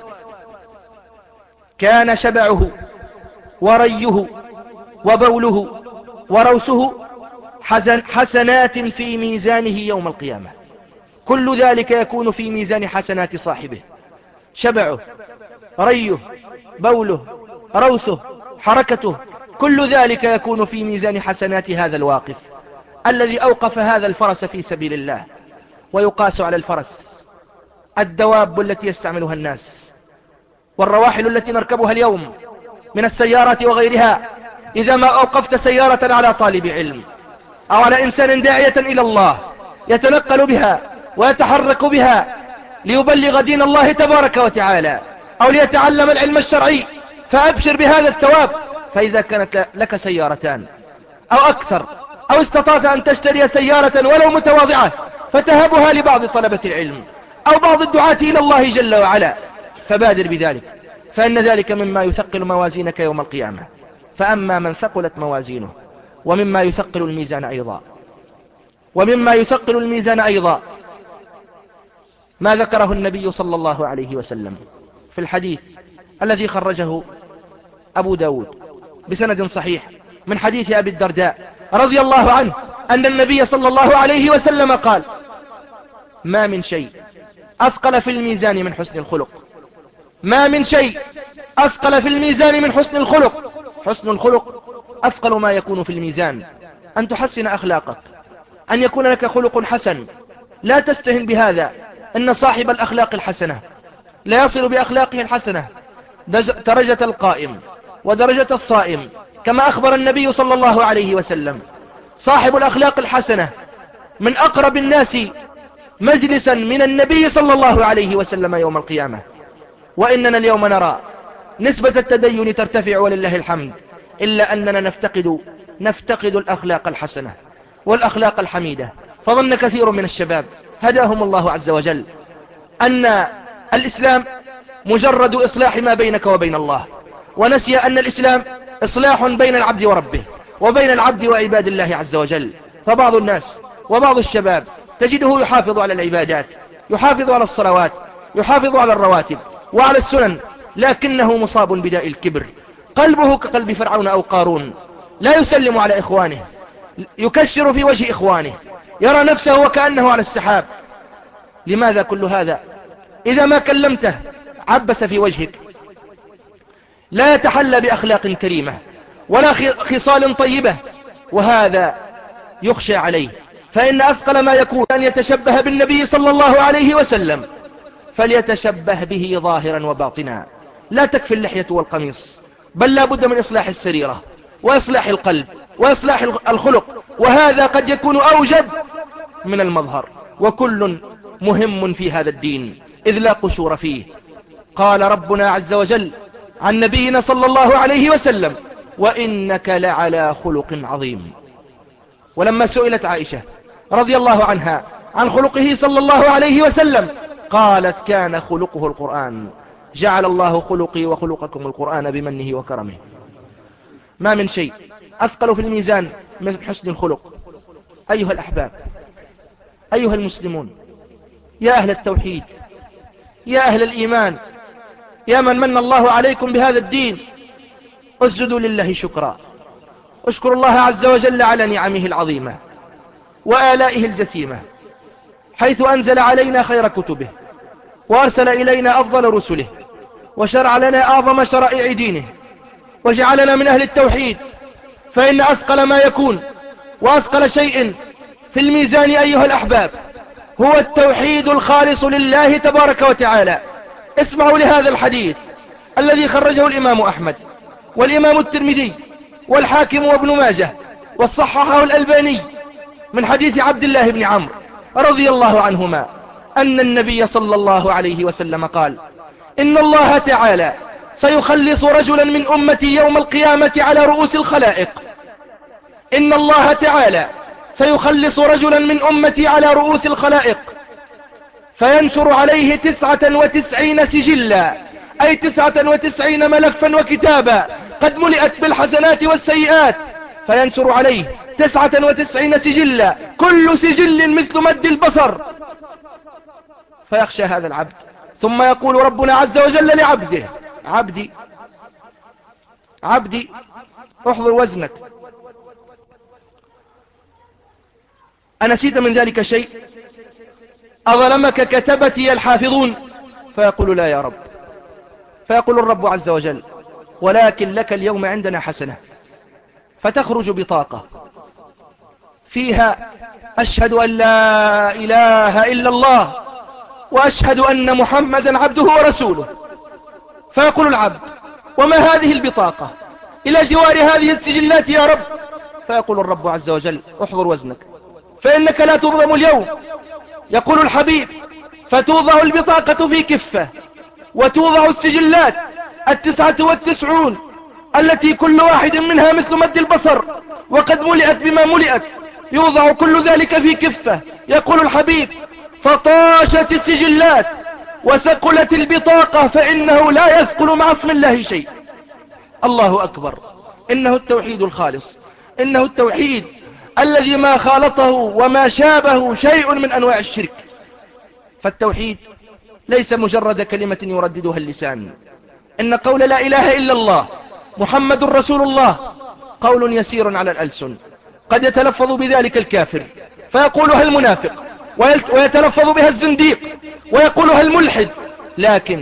كان شبعه وريه وبوله وروسه حسنات في ميزانه يوم القيامة. كل ذلك يكون في ميزان حسنات صاحبه. شبعه، ريه، بوله، روثه، حركته، كل ذلك يكون في ميزان حسنات هذا الواقف الذي أوقف هذا الفرس في سبيل الله. ويقاس على الفرس الدواب التي يستعملها الناس والرواحل التي نركبها اليوم من السيارات وغيرها. إذا ما أوقفت سيارة على طالب علم أو على إنسان داعية إلى الله يتنقل بها ويتحرك بها ليبلغ دين الله تبارك وتعالى أو ليتعلم العلم الشرعي، فأبشر بهذا الثواب. فإذا كانت لك سيارتان أو أكثر أو استطعت أن تشتري سيارة ولو متواضعة فتهبها لبعض طلبة العلم أو بعض الدعاة إلى الله جل وعلا، فبادر بذلك، فإن ذلك مما يثقل موازينك يوم القيامة. فأما من ثقلت موازينه ومما يثقل الميزان أيضا ومما يثقل الميزان أيضا ما ذكره النبي صلى الله عليه وسلم في الحديث الذي خرجه أبو داود بسند صحيح من حديث أبي الدرداء رضي الله عنه أن النبي صلى الله عليه وسلم قال: ما من شيء أثقل في الميزان من حسن الخلق. ما من شيء أثقل في الميزان من حسن الخلق. حسن الخلق أثقل ما يكون في الميزان. أن تحسن أخلاقك، أن يكون لك خلق حسن. لا تستهن بهذا، إن صاحب الأخلاق الحسنة لا يصل بأخلاقه الحسنة درجة القائم ودرجة الصائم، كما أخبر النبي صلى الله عليه وسلم: صاحب الأخلاق الحسنة من أقرب الناس مجلسا من النبي صلى الله عليه وسلم يوم القيامة. وإننا اليوم نرى نسبة التدين ترتفع ولله الحمد، إلا أننا نفتقد نفتقد الأخلاق الحسنة والأخلاق الحميدة. فظن كثير من الشباب هداهم الله عز وجل أن الإسلام مجرد إصلاح ما بينك وبين الله، ونسي أن الإسلام إصلاح بين العبد وربه وبين العبد وعباد الله عز وجل. فبعض الناس وبعض الشباب تجده يحافظ على العبادات، يحافظ على الصلوات، يحافظ على الرواتب وعلى السنن، لكنه مصاب بداء الكبر، قلبه كقلب فرعون أو قارون، لا يسلم على إخوانه، يكشر في وجه إخوانه، يرى نفسه وكأنه على السحاب. لماذا كل هذا؟ إذا ما كلمته عبس في وجهك، لا يتحلى بأخلاق كريمة ولا خصال طيبة، وهذا يخشى عليه. فإن أثقل ما يكون أن يتشبه بالنبي صلى الله عليه وسلم، فليتشبه به ظاهرا وباطنا. لا تكفي اللحية والقميص، بل لا بد من إصلاح السريرة وإصلاح القلب وإصلاح الخلق، وهذا قد يكون أوجب من المظهر. وكل مهم في هذا الدين إذ لا قشور فيه. قال ربنا عز وجل عن نبينا صلى الله عليه وسلم: وإنك لعلى خلق عظيم. ولما سئلت عائشة رضي الله عنها عن خلقه صلى الله عليه وسلم قالت: كان خلقه القرآن، جعل الله خلقي وخلقكم القرآن بمنه وكرمه. ما من شيء أثقل في الميزان من حسن الخلق. أيها الأحباب، أيها المسلمون، يا أهل التوحيد، يا أهل الإيمان، يا من من الله عليكم بهذا الدين، اسجدوا لله شكرا. اشكروا الله عز وجل على نعمه العظيمة وآلائه الجسيمة، حيث أنزل علينا خير كتبه، وأرسل إلينا أفضل رسله، وشرع لنا أعظم شرائع دينه، وجعلنا من أهل التوحيد. فإن أثقل ما يكون وأثقل شيء في الميزان أيها الأحباب هو التوحيد الخالص لله تبارك وتعالى. اسمعوا لهذا الحديث الذي خرجه الإمام أحمد والإمام الترمذي والحاكم وابن ماجه والصححه الألباني من حديث عبد الله بن عمرو رضي الله عنهما أن النبي صلى الله عليه وسلم قال: إن الله تعالى سيخلص رجلا من أمتي يوم القيامة على رؤوس الخلائق. إن الله تعالى سيخلص رجلا من أمتي على رؤوس الخلائق، فينشر عليه تسعة وتسعين سجلا، أي تسعة وتسعين ملفا وكتابا قد ملئت بالحسنات والسيئات، فينشر عليه تسعة وتسعين سجلا، كل سجل مثل مد البصر. فيخشى هذا العبد، ثم يقول ربنا عز وجل لعبده: عبدي عبدي احضر وزنك، أنسيت من ذلك شيء؟ أظلمك كتبتي الحافظون؟ فيقول: لا يا رب. فيقول الرب عز وجل: ولكن لك اليوم عندنا حسنة. فتخرج بطاقة فيها: أشهد أن لا إله إلا الله وأشهد أن محمدا عبده ورسوله. فيقول العبد: وما هذه البطاقة إلى جوار هذه السجلات يا رب؟ فيقول الرب عز وجل: احضر وزنك، فإنك لا تظلم اليوم. يقول الحبيب: فتوضع البطاقة في كفة، وتوضع السجلات التسعة والتسعون التي كل واحد منها مثل مد البصر وقد ملئت بما ملئت، يوضع كل ذلك في كفة. يقول الحبيب: فطاشت السجلات وثقلت البطاقة، فإنه لا يثقل مع اسم الله شيء. الله أكبر. إنه التوحيد الخالص، إنه التوحيد الذي ما خالطه وما شابه شيء من أنواع الشرك. فالتوحيد ليس مجرد كلمة يرددها اللسان. إن قول لا إله إلا الله محمد رسول الله قول يسير على الألسن، قد يتلفظ بذلك الكافر فيقولها المنافق، ويتلفظ بها الزنديق ويقولها الملحد، لكن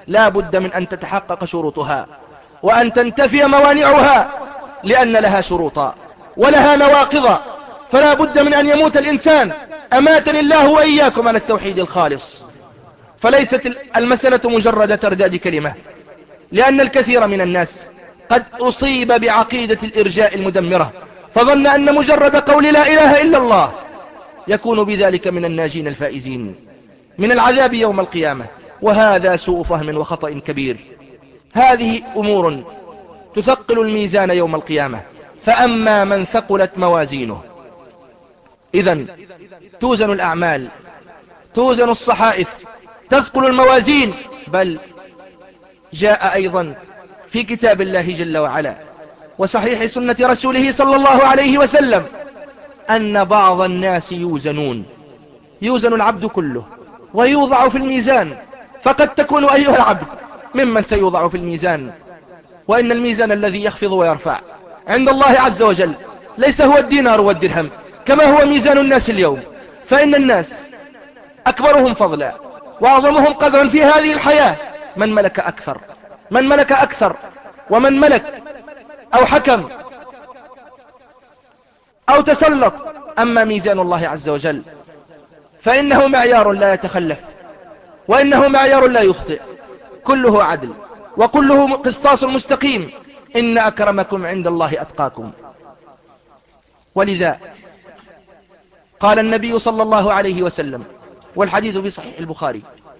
لا بد من أن تتحقق شروطها وأن تنتفي موانعها، لأن لها شروطا ولها نواقضا، فلا بد من أن يموت الإنسان. أماتني الله وإياكم على التوحيد الخالص. فليست المسألة مجرد ترداد كلمة، لأن الكثير من الناس قد أصيب بعقيدة الإرجاء المدمرة، فظن أن مجرد قول لا إله إلا الله يكون بذلك من الناجين الفائزين من العذاب يوم القيامة، وهذا سوء فهم وخطأ كبير. هذه أمور تثقل الميزان يوم القيامة. فأما من ثقلت موازينه، إذن توزن الأعمال، توزن الصحائف، تثقل الموازين. بل جاء أيضا في كتاب الله جل وعلا وصحيح سنة رسوله صلى الله عليه وسلم أن بعض الناس يوزنون، يوزن العبد كله ويوضع في الميزان، فقد تكون أيها العبد ممن سيوضع في الميزان. وإن الميزان الذي يخفض ويرفع عند الله عز وجل ليس هو الدينار والدرهم كما هو ميزان الناس اليوم، فإن الناس أكبرهم فضلا وأعظمهم قدرا في هذه الحياة من ملك أكثر، من ملك أكثر ومن ملك أو حكم أو تسلط. أما ميزان الله عز وجل فإنه معيار لا يتخلف، وإنه معيار لا يخطئ، كله عدل وكله قسطاس مستقيم. إن أكرمكم عند الله أتقاكم. ولذا قال النبي صلى الله عليه وسلم، والحديث في صحيح البخاري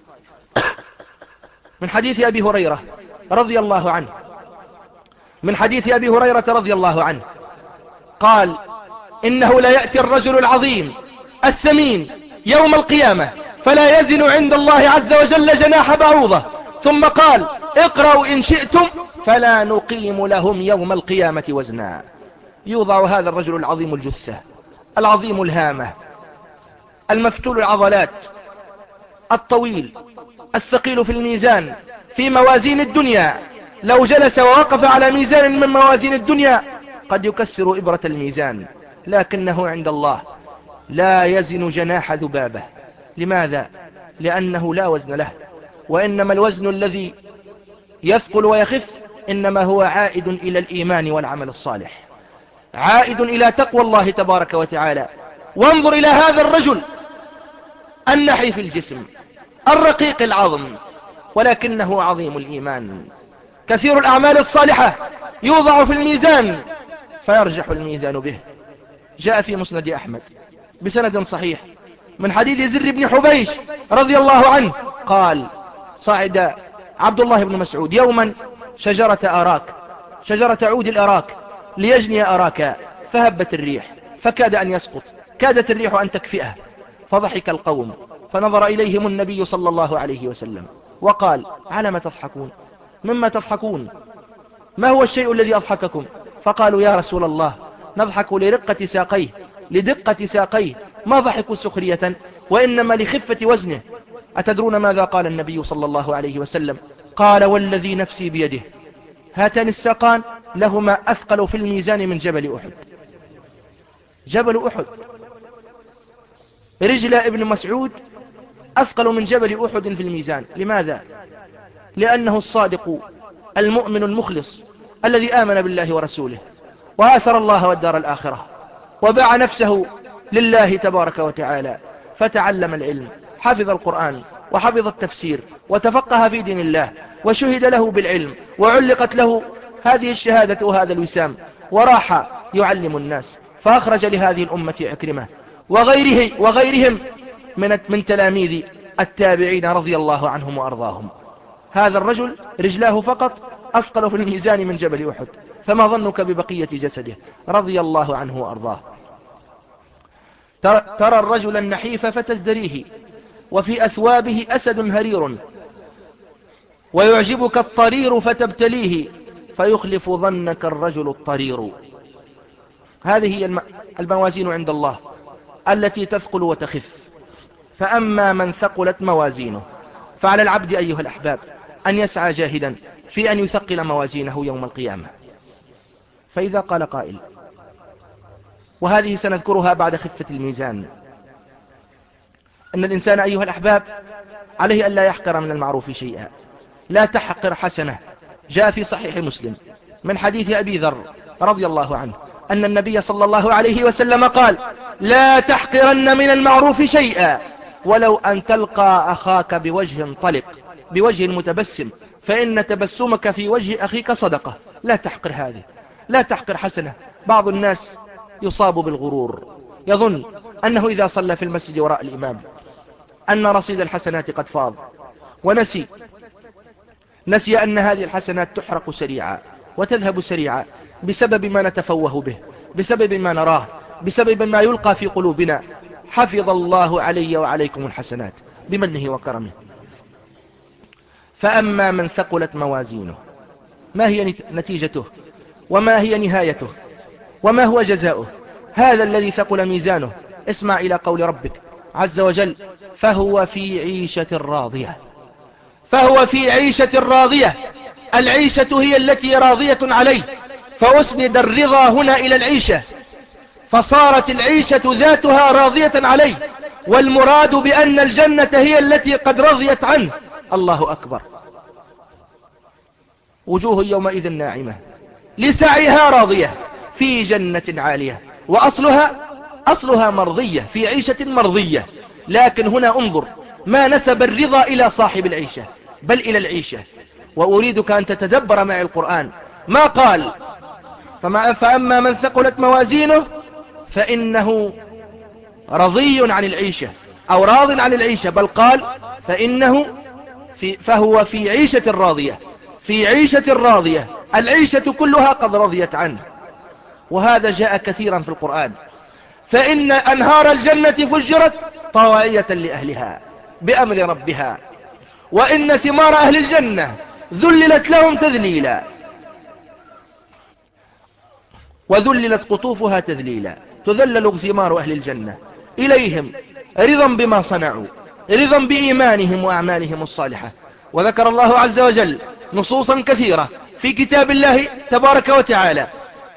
من حديث أبي هريرة رضي الله عنه من حديث أبي هريرة رضي الله عنه قال: إنه لا يأتي الرجل العظيم الثمين يوم القيامة فلا يزن عند الله عز وجل جناح بعوضة، ثم قال: اقرأوا إن شئتم فلا نقيم لهم يوم القيامة وزنا. يوضع هذا الرجل العظيم الجثة، العظيم الهامة، المفتول العضلات، الطويل الثقيل في الميزان، في موازين الدنيا. لو جلس ووقف على ميزان من موازين الدنيا قد يكسر إبرة الميزان، لكنه عند الله لا يزن جناح ذبابة. لماذا؟ لأنه لا وزن له، وإنما الوزن الذي يثقل ويخف إنما هو عائد إلى الإيمان والعمل الصالح، عائد إلى تقوى الله تبارك وتعالى. وانظر إلى هذا الرجل النحيف الجسم الرقيق العظم، ولكنه عظيم الإيمان، كثير الأعمال الصالحة، يوضع في الميزان فيرجح الميزان به. جاء في مسند أحمد بسند صحيح من حديث زر بن حبيش رضي الله عنه قال: صعد عبد الله بن مسعود يوما شجرة أراك، شجرة عود الأراك، ليجني أراكا، فهبت الريح فكاد أن يسقط، كادت الريح أن تكفئه، فضحك القوم، فنظر إليهم النبي صلى الله عليه وسلم وقال: على ما تضحكون؟ مما تضحكون؟ ما هو الشيء الذي أضحككم؟ فقالوا: يا رسول الله نضحك لرقة ساقيه، لدقة ساقيه، ما ضحكوا سخرية وإنما لخفة وزنه. أتدرون ماذا قال النبي صلى الله عليه وسلم؟ قال: والذي نفسي بيده هاتان الساقان لهما أثقل في الميزان من جبل أحد. جبل أحد، رجل ابن مسعود أثقل من جبل أحد في الميزان. لماذا؟ لأنه الصادق المؤمن المخلص الذي آمن بالله ورسوله وآثر الله والدار الآخرة، وباع نفسه لله تبارك وتعالى، فتعلم العلم، حفظ القرآن وحفظ التفسير وتفقه في دين الله، وشهد له بالعلم وعلقت له هذه الشهادة وهذا الوسام، وراح يعلم الناس، فأخرج لهذه الأمة عكرمة وغيره وغيرهم من من تلاميذ التابعين رضي الله عنهم وأرضاهم. هذا الرجل رجلاه فقط أثقل في الميزان من جبل أحد، فما ظنك ببقية جسده رضي الله عنه وأرضاه. ترى الرجل النحيف فتزدريه، وفي أثوابه أسد هرير، ويعجبك الطرير فتبتليه، فيخلف ظنك الرجل الطرير. هذه هي الموازين عند الله التي تثقل وتخف. فأما من ثقلت موازينه فعلى العبد أيها الأحباب أن يسعى جاهدا في أن يثقل موازينه يوم القيامة. فإذا قال قائل، وهذه سنذكرها بعد خفة الميزان، أن الإنسان أيها الأحباب عليه أن لا يحقر من المعروف شيئا، لا تحقر حسنة. جاء في صحيح مسلم من حديث أبي ذر رضي الله عنه أن النبي صلى الله عليه وسلم قال: لا تحقرن من المعروف شيئا ولو أن تلقى أخاك بوجه طلق، بوجه متبسم، فإن تبسمك في وجه أخيك صدقة. لا تحقر هذه، لا تحقر حسنة. بعض الناس يصاب بالغرور، يظن أنه إذا صلى في المسجد وراء الإمام أن رصيد الحسنات قد فاض، ونسي نسي أن هذه الحسنات تحرق سريعا وتذهب سريعا بسبب ما نتفوه به، بسبب ما نراه، بسبب ما يلقى في قلوبنا. حفظ الله علي وعليكم الحسنات بمنه وكرمه. فأما من ثقلت موازينه، ما هي نتيجته وما هي نهايته وما هو جزاؤه؟ هذا الذي ثقل ميزانه، اسمع إلى قول ربك عز وجل: فهو في عيشة راضية. فهو في عيشة راضية. العيشة هي التي راضية عليه، فأسند الرضا هنا إلى العيشة، فصارت العيشة ذاتها راضية عليه، والمراد بأن الجنة هي التي قد رضيت عنه. الله أكبر. وجوه يومئذ ناعمة لسعيها راضية في جنة عالية، وأصلها أصلها مرضية، في عيشة مرضية. لكن هنا انظر ما نسب الرضا إلى صاحب العيشة بل إلى العيشة. وأريدك أن تتدبر معي القرآن. ما قال فما فأما من ثقلت موازينه فإنه رضي عن العيشة أو راض عن العيشة، بل قال فإنه في فهو في عيشة راضية. في عيشة راضية، العيشة كلها قد رضيت عنه. وهذا جاء كثيرا في القرآن. فإن أنهار الجنة فجرت طوائية لأهلها بأمر ربها، وإن ثمار أهل الجنة ذللت لهم تذليلا، وذللت قطوفها تذليلا. تذلل ثمار أهل الجنة إليهم رضا بما صنعوا، رضا بإيمانهم وأعمالهم الصالحة. وذكر الله عز وجل نصوصا كثيرة في كتاب الله تبارك وتعالى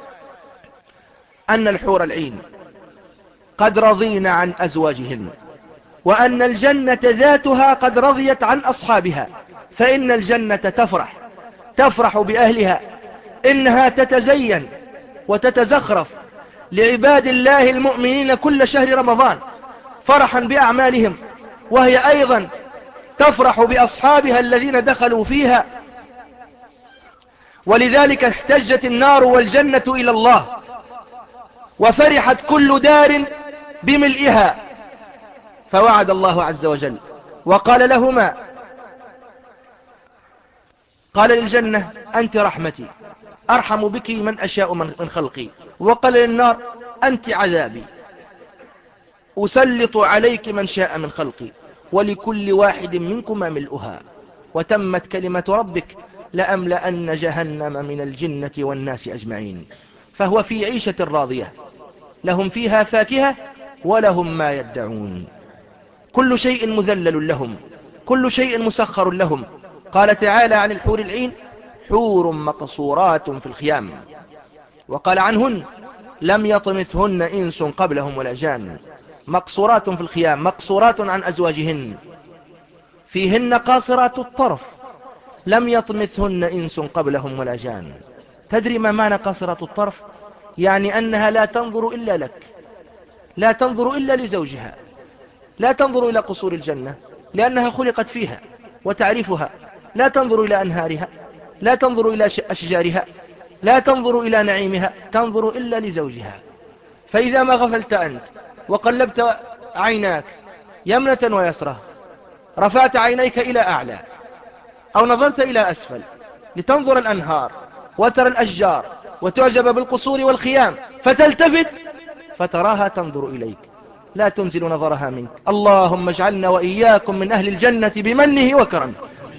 أن الحور العين قد رضين عن أزواجهن، وأن الجنة ذاتها قد رضيت عن أصحابها. فإن الجنة تفرح تفرح بأهلها، إنها تتزين وتتزخرف لعباد الله المؤمنين كل شهر رمضان فرحا بأعمالهم، وهي أيضا تفرح بأصحابها الذين دخلوا فيها. ولذلك احتجت النار والجنة إلى الله، وفرحت كل دار بملئها. فوعد الله عز وجل وقال لهما، قال للجنة: أنت رحمتي أرحم بك من أشاء من خلقي. وقال للنار: أنت عذابي أسلط عليك من شاء من خلقي، ولكل واحد منكما ملؤها، وتمت كلمة ربك لأملأن جهنم من الجنة والناس أجمعين. فهو في عيشة راضية، لهم فيها فاكهة ولهم ما يدعون، كل شيء مذلل لهم، كل شيء مسخر لهم. قال تعالى عن الحور العين: حور مقصورات في الخيام. وقال عنهن: لم يطمثهن إنس قبلهم ولا جان. مقصورات في الخيام، مقصورات عن أزواجهن، فيهن قاصرات الطرف، لم يطمثهن إنس قبلهم ولا جان. تدري ما معنى قاصرات الطرف؟ يعني أنها لا تنظر إلا لك، لا تنظر إلا لزوجها، لا تنظر إلى قصور الجنة لأنها خلقت فيها وتعرفها، لا تنظر إلى أنهارها، لا تنظر إلى أشجارها، لا تنظر إلى نعيمها، تنظر إلا لزوجها. فإذا ما غفلت أنت وقلبت عيناك يمنة ويسرى، رفعت عينيك إلى أعلى أو نظرت إلى أسفل لتنظر الأنهار وترى الأشجار وتعجب بالقصور والخيام، فتلتفت فتراها تنظر إليك، لا تنزل نظرها منك. اللهم اجعلنا وإياكم من أهل الجنة بمنه وكرمه.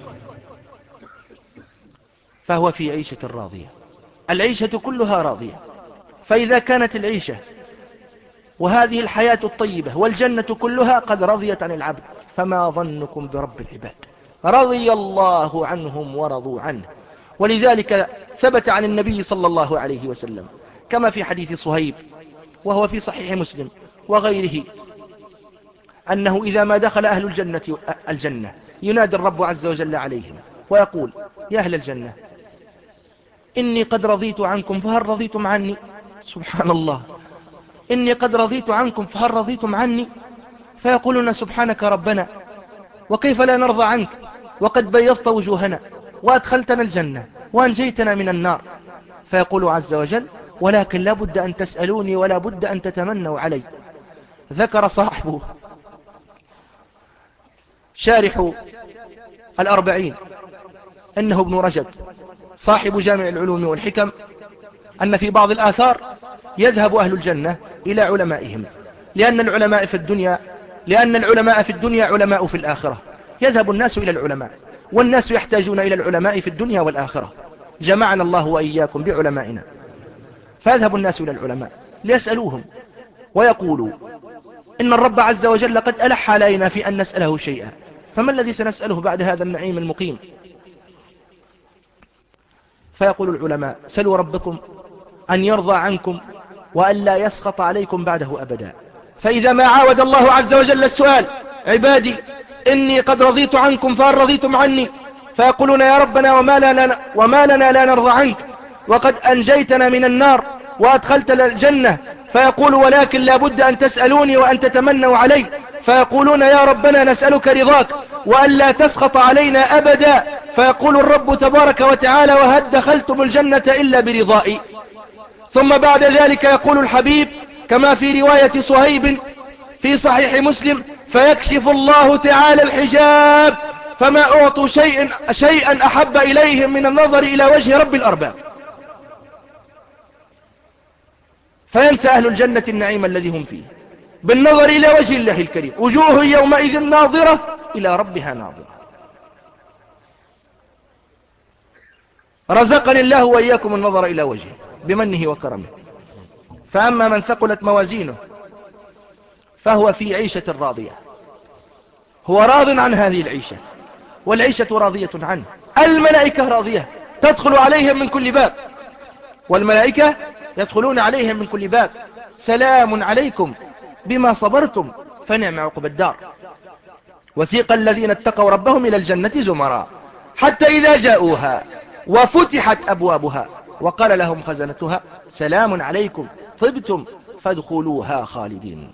فهو في عيشة راضية، العيشة كلها راضية. فإذا كانت العيشة وهذه الحياة الطيبة والجنة كلها قد رضيت عن العبد، فما ظنكم برب العباد؟ رضي الله عنهم ورضوا عنه. ولذلك ثبت عن النبي صلى الله عليه وسلم كما في حديث صهيب وهو في صحيح مسلم وغيره أنه إذا ما دخل أهل الجنة الجنة ينادي الرب عز وجل عليهم ويقول: يا أهل الجنة، إني قد رضيت عنكم فهل رضيتم عني؟ سبحان الله، إني قد رضيت عنكم فهل رضيتم عني؟ فيقولون: سبحانك ربنا، وكيف لا نرضى عنك وقد بيضت وجوهنا وأدخلتنا الجنة وأنجيتنا من النار. فيقول عز وجل: ولكن لا بد أن تسألوني ولا بد أن تتمنوا علي. ذكر صاحبه شارح الأربعين إنه ابن رجب صاحب جامع العلوم والحكم، أن في بعض الآثار يذهب أهل الجنة إلى علمائهم، لأن العلماء في الدنيا لأن العلماء في الدنيا علماء في الآخرة. يذهب الناس إلى العلماء، والناس يحتاجون إلى العلماء في الدنيا والآخرة. جمعنا الله وإياكم بعلمائنا. فيذهب الناس إلى العلماء ليسألوهم ويقولوا: إن الرب عز وجل قد ألح علينا في أن نسأله شيئا، فما الذي سنسأله بعد هذا النعيم المقيم؟ فيقول العلماء: سلوا ربكم أن يرضى عنكم وأن لا يسخط عليكم بعده أبدا. فإذا ما عاود الله عز وجل السؤال: عبادي إني قد رضيت عنكم فهل رضيتم عني؟ فيقولون: يا ربنا، وما لنا, وما لنا لا نرضى عنك وقد أنجيتنا من النار وأدخلتنا الجنة. فيقول: ولكن لا بد أن تسألوني وأن تتمنوا علي. فيقولون: يا ربنا، نسألك رضاك وأن لا تسخط علينا أبدا. فيقول الرب تبارك وتعالى: وهل دخلتم الجنة إلا برضائي؟ ثم بعد ذلك يقول الحبيب كما في رواية صهيب في صحيح مسلم: فيكشف الله تعالى الحجاب فما أعطوا شيئا, شيئا أحب إليهم من النظر إلى وجه رب الأرباب. فينسى أهل الجنة النعيم الذي هم فيه بالنظر إلى وجه الله الكريم. وجوه يومئذ ناظرة إلى ربها ناظرة. رزقني الله وإياكم النظر إلى وجهه بمنه وكرمه. فأما من ثقلت موازينه فهو في عيشة راضية، هو راض عن هذه العيشة، والعيشة راضية عنه. الملائكة راضية تدخل عليهم من كل باب، والملائكة يدخلون عليهم من كل باب: سلام عليكم بما صبرتم فنعم عقب الدار. وسيق الذين اتقوا ربهم إلى الجنة زمرا حتى إذا جاءوها وفتحت أبوابها وقال لهم خزنتها سلام عليكم طبتم فادخلوها خالدين.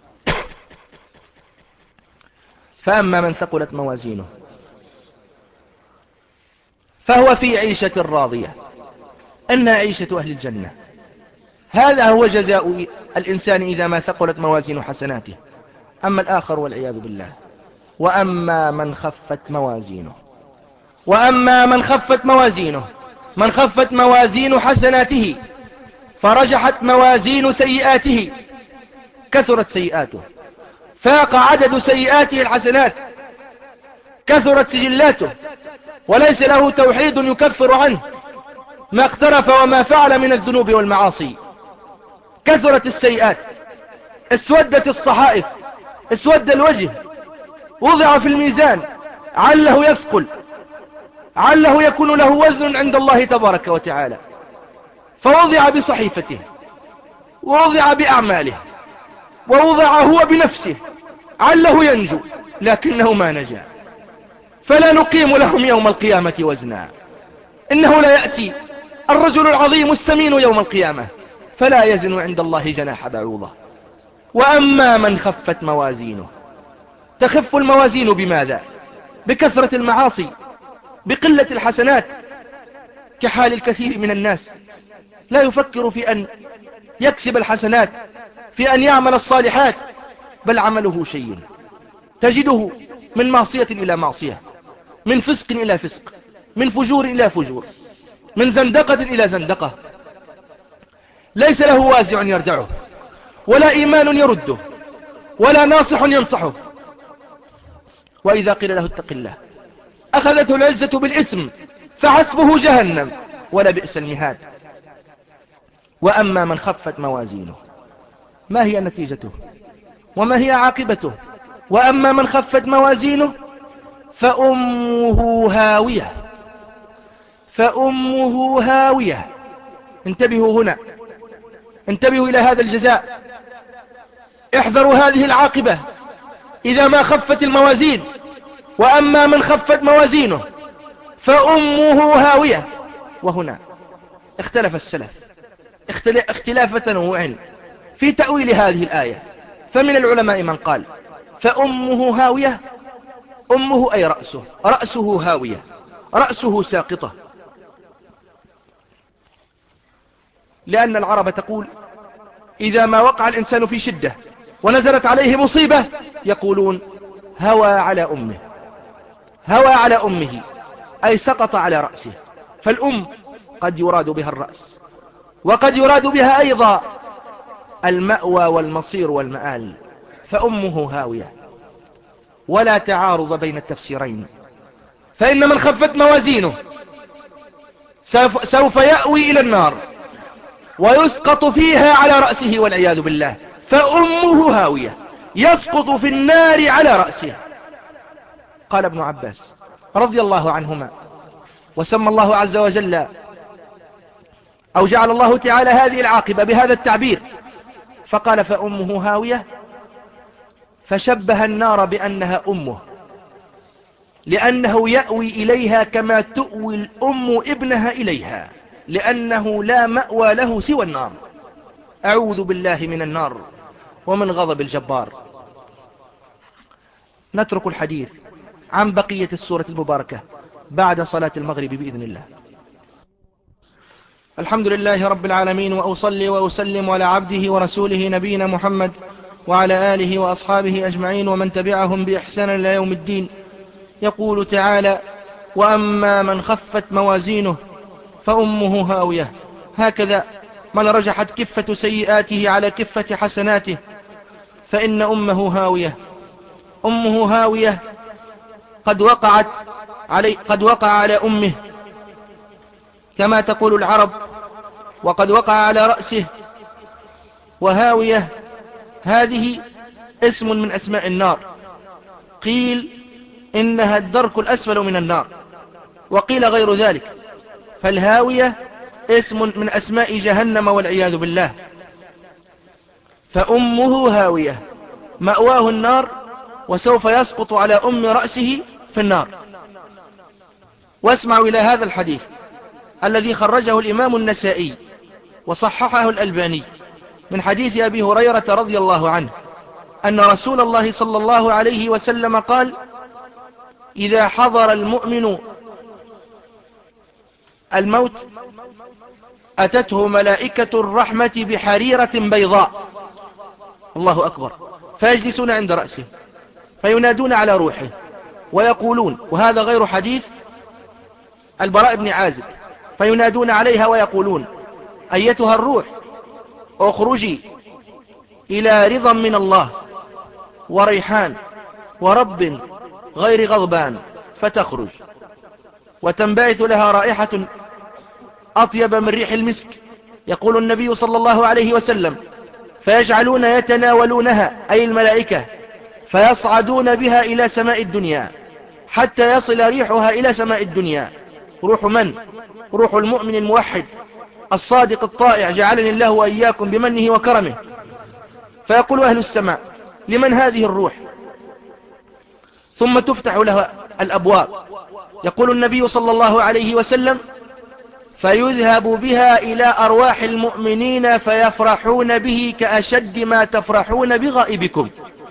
فأما من ثقلت موازينه فهو في عيشة راضية، أنها عيشة أهل الجنة. هذا هو جزاء الإنسان إذا ما ثقلت موازين حسناته. أما الآخر والعياذ بالله: وأما من خفت موازينه وأما من خفت موازينه من خفت موازين حسناته فرجحت موازين سيئاته، كثرت سيئاته، فاق عدد سيئاته الحسنات، كثرت سجلاته، وليس له توحيد يكفر عنه ما اقترف وما فعل من الذنوب والمعاصي. كثرت السيئات، اسودت الصحائف، اسود الوجه، وضع في الميزان عله يثقل، عله يكون له وزن عند الله تبارك وتعالى، فوضع بصحيفته، ووضع بأعماله، ووضع هو بنفسه عله ينجو، لكنه ما نجا. فلا نقيم لهم يوم القيامة وزنا. إنه لا يأتي الرجل العظيم السمين يوم القيامة فلا يزن عند الله جناح بعوضة. وأما من خفت موازينه، تخف الموازين بماذا؟ بكثرة المعاصي، بقلة الحسنات، كحال الكثير من الناس لا يفكر في أن يكسب الحسنات، في أن يعمل الصالحات، بل عمله شيء تجده من معصية إلى معصية، من فسق إلى فسق، من فجور إلى فجور، من زندقة إلى زندقة، ليس له وازع يردعه، ولا إيمان يرده، ولا ناصح ينصحه. وإذا قيل له اتق الله أخذته العزة بالإثم فحسبه جهنم ولبئس المهاد. وأما من خفت موازينه، ما هي نتيجته وما هي عاقبته؟ وأما من خفت موازينه فأمه هاوية، فأمه هاوية. انتبهوا هنا، انتبهوا إلى هذا الجزاء، احذروا هذه العاقبة إذا ما خفت الموازين. وأما من خفت موازينه فأمه هاوية. وهنا اختلف السلف اختلاف تنوع في تأويل هذه الآية. فمن العلماء من قال فأمه هاوية، أمه أي رأسه، رأسه هاوية، رأسه ساقطة، لأن العرب تقول إذا ما وقع الإنسان في شدة ونزلت عليه مصيبة يقولون هوى على أمه، هوى على أمه أي سقط على رأسه. فالأم قد يراد بها الرأس، وقد يراد بها أيضا المأوى والمصير والمآل. فأمه هاوية، ولا تعارض بين التفسيرين، فإن من خفت موازينه سوف, سوف يأوي إلى النار ويسقط فيها على رأسه والعياذ بالله. فأمه هاوية، يسقط في النار على رأسه. قال ابن عباس رضي الله عنهما، وسمى الله عز وجل أو جعل الله تعالى هذه العاقبة بهذا التعبير، فقال فأمه هاوية، فشبه النار بأنها أمه، لأنه يأوي إليها كما تؤوي الأم ابنها إليها، لأنه لا مأوى له سوى النار. أعوذ بالله من النار ومن غضب الجبار. نترك الحديث عن بقية السورة المباركة بعد صلاة المغرب بإذن الله. الحمد لله رب العالمين، وأصلي وأسلم على عبده ورسوله نبينا محمد وعلى آله وأصحابه أجمعين ومن تبعهم بإحسان إلى يوم الدين. يقول تعالى وأما من خفت موازينه فأمه هاوية. هكذا من رجحت كفة سيئاته على كفة حسناته فإن أمه هاوية. أمه هاوية قد وقعت علي قد وقع على أمه كما تقول العرب، وقد وقع على رأسه. وهاوية هذه اسم من أسماء النار، قيل إنها الدرك الأسفل من النار، وقيل غير ذلك. فالهاوية اسم من أسماء جهنم والعياذ بالله. فأمه هاوية، مأواه النار، وسوف يسقط على أم رأسه في النار. واسمعوا إلى هذا الحديث الذي خرجه الإمام النسائي وصححه الألباني من حديث أبي هريرة رضي الله عنه أن رسول الله صلى الله عليه وسلم قال إذا حضر المؤمن الموت أتته ملائكة الرحمة بحريرة بيضاء، الله أكبر، فيجلسون عند رأسه فينادون على روحه ويقولون، وهذا غير حديث البراء بن عازب، فينادون عليها ويقولون أيتها الروح اخرجي إلى رضا من الله وريحان ورب غير غضبان، فتخرج وتنبعث لها رائحة أطيب من ريح المسك. يقول النبي صلى الله عليه وسلم فيجعلون يتناولونها أي الملائكة فيصعدون بها إلى سماء الدنيا حتى يصل ريحها إلى سماء الدنيا. روح من؟ روح المؤمن الموحد الصادق الطائع، جعلني الله وإياكم بمنه وكرمه. فيقول أهل السماء لمن هذه الروح؟ ثم تفتح لها الأبواب. يقول النبي صلى الله عليه وسلم فيذهب بها إلى أرواح المؤمنين فيفرحون به كأشد ما تفرحون بغائبكم.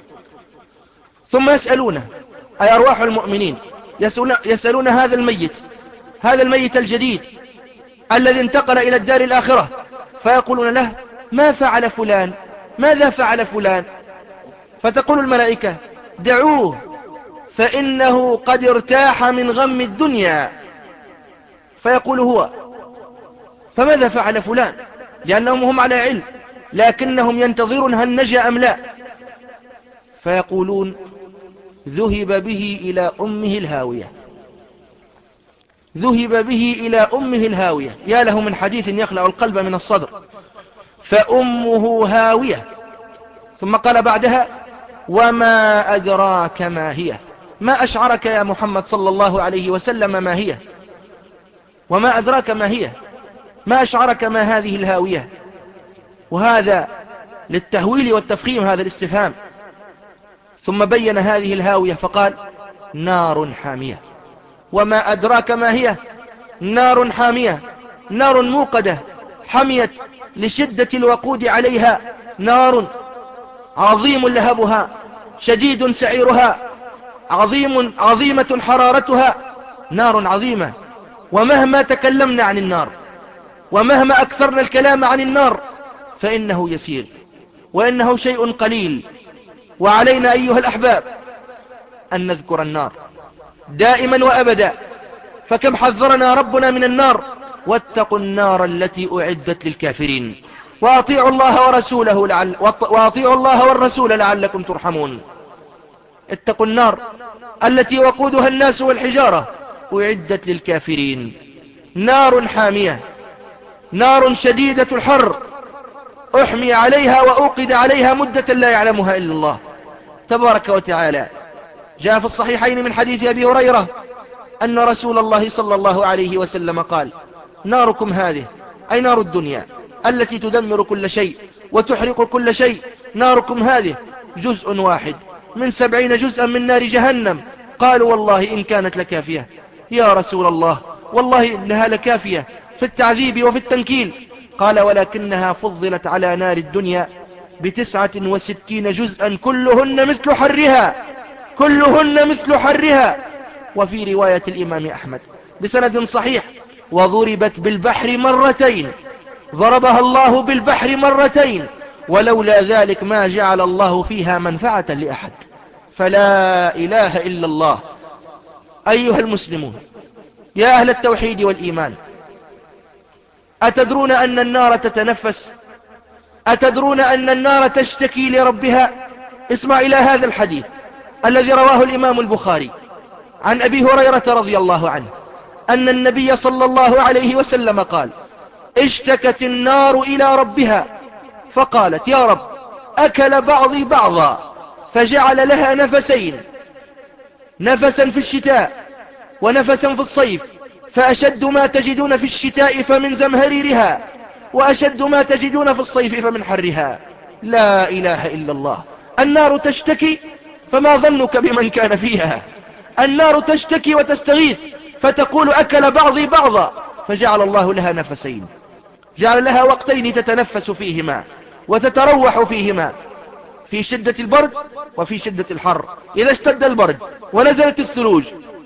ثم يسألونه أي أرواح المؤمنين يسألون, يسألون هذا الميت هذا الميت الجديد الذي انتقل إلى الدار الآخرة، فيقولون له ما فعل فلان، ماذا فعل فلان؟ فتقول الملائكة دعوه فإنه قد ارتاح من غم الدنيا. فيقول هو فماذا فعل فلان؟ لأنهم هم على علم لكنهم ينتظرون هل نجا أم لا. فيقولون ذهب به إلى أمه الهاوية، ذهب به إلى أمه الهاوية. يا له من حديث يخلع القلب من الصدر. فأمه هاوية. ثم قال بعدها وما أدراك ما هي. ما أشعرك يا محمد صلى الله عليه وسلم ما هي؟ وما أدراك ما هي؟ ما أشعرك ما هذه الهاوية؟ وهذا للتهويل والتفخيم هذا الاستفهام. ثم بين هذه الهاوية فقال نار حامية. وما أدراك ما هي؟ نار حامية، نار موقدة حميت لشدة الوقود عليها، نار عظيم لهبها، شديد سعيرها، عظيم عظيمة حرارتها، نار عظيمة. ومهما تكلمنا عن النار ومهما أكثرنا الكلام عن النار فإنه يسير وإنه شيء قليل. وعلينا أيها الأحباب أن نذكر النار دائما وأبدا، فكم حذرنا ربنا من النار: واتقوا النار التي أعدت للكافرين وأطيعوا الله ورسوله لعل وأطيعوا الله والرسول لعلكم ترحمون. اتقوا النار التي وقودها الناس والحجارة أعدت للكافرين، نار حامية، نار شديدة الحر، أحمي عليها وأوقد عليها مدة لا يعلمها إلا الله تبارك وتعالى. جاء في الصحيحين من حديث أبي هريرة أن رسول الله صلى الله عليه وسلم قال: ناركم هذه، أي نار الدنيا التي تدمر كل شيء وتحرق كل شيء، ناركم هذه جزء واحد من سبعين جزءا من نار جهنم. قالوا: والله إن كانت لكافية يا رسول الله، والله إنها لكافية في التعذيب وفي التنكيل. قال: ولكنها فضلت على نار الدنيا بتسعة وستين جزءا كلهن مثل حرها، كلهن مثل حرها. وفي رواية الإمام أحمد بسند صحيح: وضربت بالبحر مرتين، ضربها الله بالبحر مرتين، ولولا ذلك ما جعل الله فيها منفعة لأحد. فلا إله إلا الله. أيها المسلمون، يا أهل التوحيد والإيمان، أتدرون أن النار تتنفس؟ أتدرون أن النار تشتكي لربها؟ اسمع إلى هذا الحديث الذي رواه الإمام البخاري عن أبي هريرة رضي الله عنه أن النبي صلى الله عليه وسلم قال: اشتكت النار إلى ربها فقالت: يا رب، أكل بعضي بعضا، فجعل لها نفسين، نفسا في الشتاء ونفسا في الصيف، فأشد ما تجدون في الشتاء فمن زمهريرها، وأشد ما تجدون في الصيف فمن حرها. لا إله إلا الله. النار تشتكي، فما ظنك بمن كان فيها؟ النار تشتكي وتستغيث فتقول: أكل بعضي بعضا، فجعل الله لها نفسين، جعل لها وقتين تتنفس فيهما وتتروح فيهما، في شدة البرد وفي شدة الحر. إذا اشتد البرد ونزلت الثلوج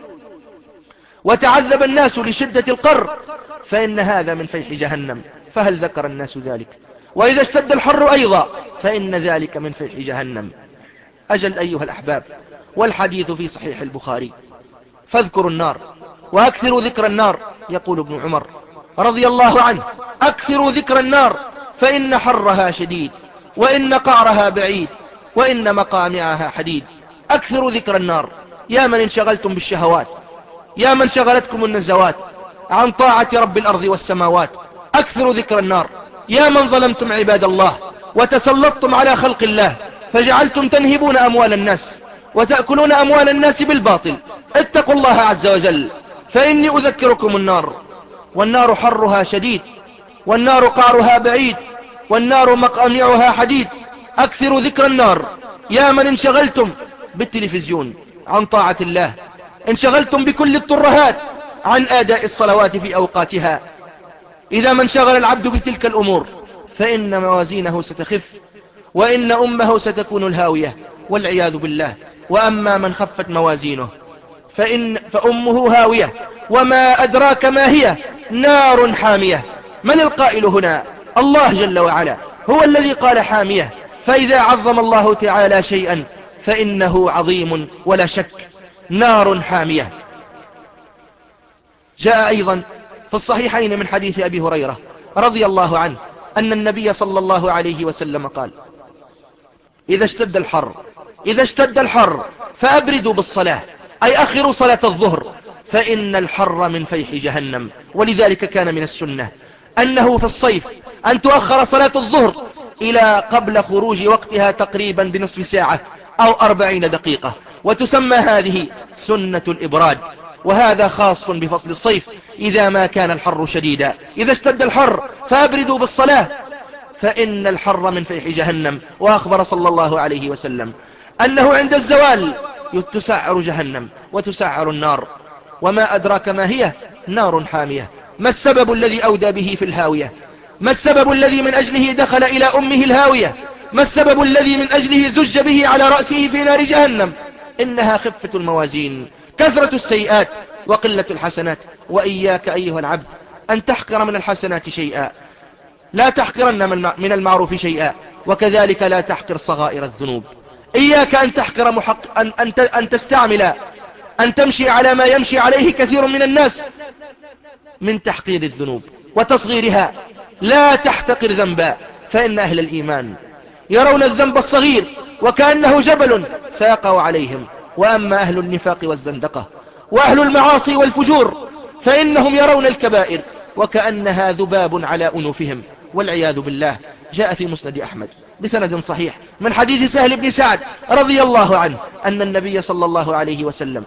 وتعذب الناس لشدة القر فإن هذا من فيح جهنم، فهل ذكر الناس ذلك؟ وإذا اشتد الحر أيضا فإن ذلك من فيح جهنم. أجل أيها الأحباب، والحديث في صحيح البخاري: فاذكروا النار وأكثروا ذكر النار. يقول ابن عمر رضي الله عنه: أكثروا ذكر النار فإن حرها شديد، وإن قعرها بعيد، وإن مقامعها حديد. أكثروا ذكر النار يا من انشغلتم بالشهوات، يا من شغلتكم النزوات عن طاعة رب الأرض والسماوات. أكثروا ذكر النار يا من ظلمتم عباد الله وتسلطتم على خلق الله، فجعلتم تنهبون أموال الناس وتأكلون أموال الناس بالباطل. اتقوا الله عز وجل، فإني أذكركم النار، والنار حرها شديد، والنار قعرها بعيد، والنار مقامعها حديد. أكثروا ذكر النار يا من انشغلتم بالتلفزيون عن طاعة الله، انشغلتم بكل الترهات عن آداء الصلوات في أوقاتها. إذا ما انشغل العبد بتلك الأمور فإن موازينه ستخف، وإن أمه ستكون الهاوية والعياذ بالله. وأما من خفت موازينه فإن فأمه هاوية، وما أدراك ما هي؟ نار حامية. من القائل هنا؟ الله جل وعلا هو الذي قال حامية. فإذا عظم الله تعالى شيئا فإنه عظيم ولا شك. نار حامية. جاء أيضا في الصحيحين من حديث أبي هريرة رضي الله عنه أن النبي صلى الله عليه وسلم قال: إذا اشتد الحر إذا اشتد الحر فأبردوا بالصلاة، أي أخروا صلاة الظهر، فإن الحر من فيح جهنم. ولذلك كان من السنة أنه في الصيف أن تؤخر صلاة الظهر إلى قبل خروج وقتها تقريبا بنصف ساعة أو أربعين دقيقة، وتسمى هذه سنة الإبراد. وهذا خاص بفصل الصيف إذا ما كان الحر شديدا. إذا اشتد الحر فأبردوا بالصلاة فإن الحر من فيح جهنم. وأخبر صلى الله عليه وسلم أنه عند الزوال تسعر جهنم وتسعر النار. وما أدراك ما هي نار حامية. ما السبب الذي أودى به في الهاوية؟ ما السبب الذي من أجله دخل إلى أمه الهاوية؟ ما السبب الذي من أجله زج به على رأسه في نار جهنم؟ إنها خفة الموازين، كثرة السيئات وقلة الحسنات. وإياك أيها العبد أن تحقر من الحسنات شيئا، لا تحقرن من المعروف شيئا، وكذلك لا تحقر صغائر الذنوب. إياك أن تحقر محق... أن... أن... أن تستعمل أن تمشي على ما يمشي عليه كثير من الناس من تحقير الذنوب وتصغيرها. لا تحتقر ذنبا، فإن أهل الإيمان يرون الذنب الصغير وكأنه جبل سيقع عليهم، وأما أهل النفاق والزندقة وأهل المعاصي والفجور فإنهم يرون الكبائر وكأنها ذباب على أنوفهم، والعياذ بالله. جاء في مسند أحمد بسند صحيح من حديث سهل بن سعد رضي الله عنه أن النبي صلى الله عليه وسلم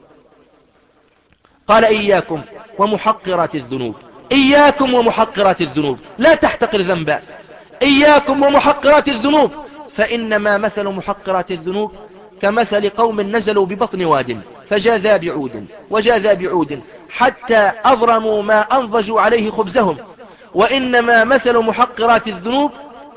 قال: إياكم ومحقرات الذنوب، إياكم ومحقرات الذنوب، لا تحتقر ذنبا، إياكم ومحقرات الذنوب، فإنما مثل محقرات الذنوب كمثل قوم نزلوا ببطن واد فجاذا بعود وجاذا بعود حتى أضرموا ما أنضجوا عليه خبزهم. وإنما مثل محقرات الذنوب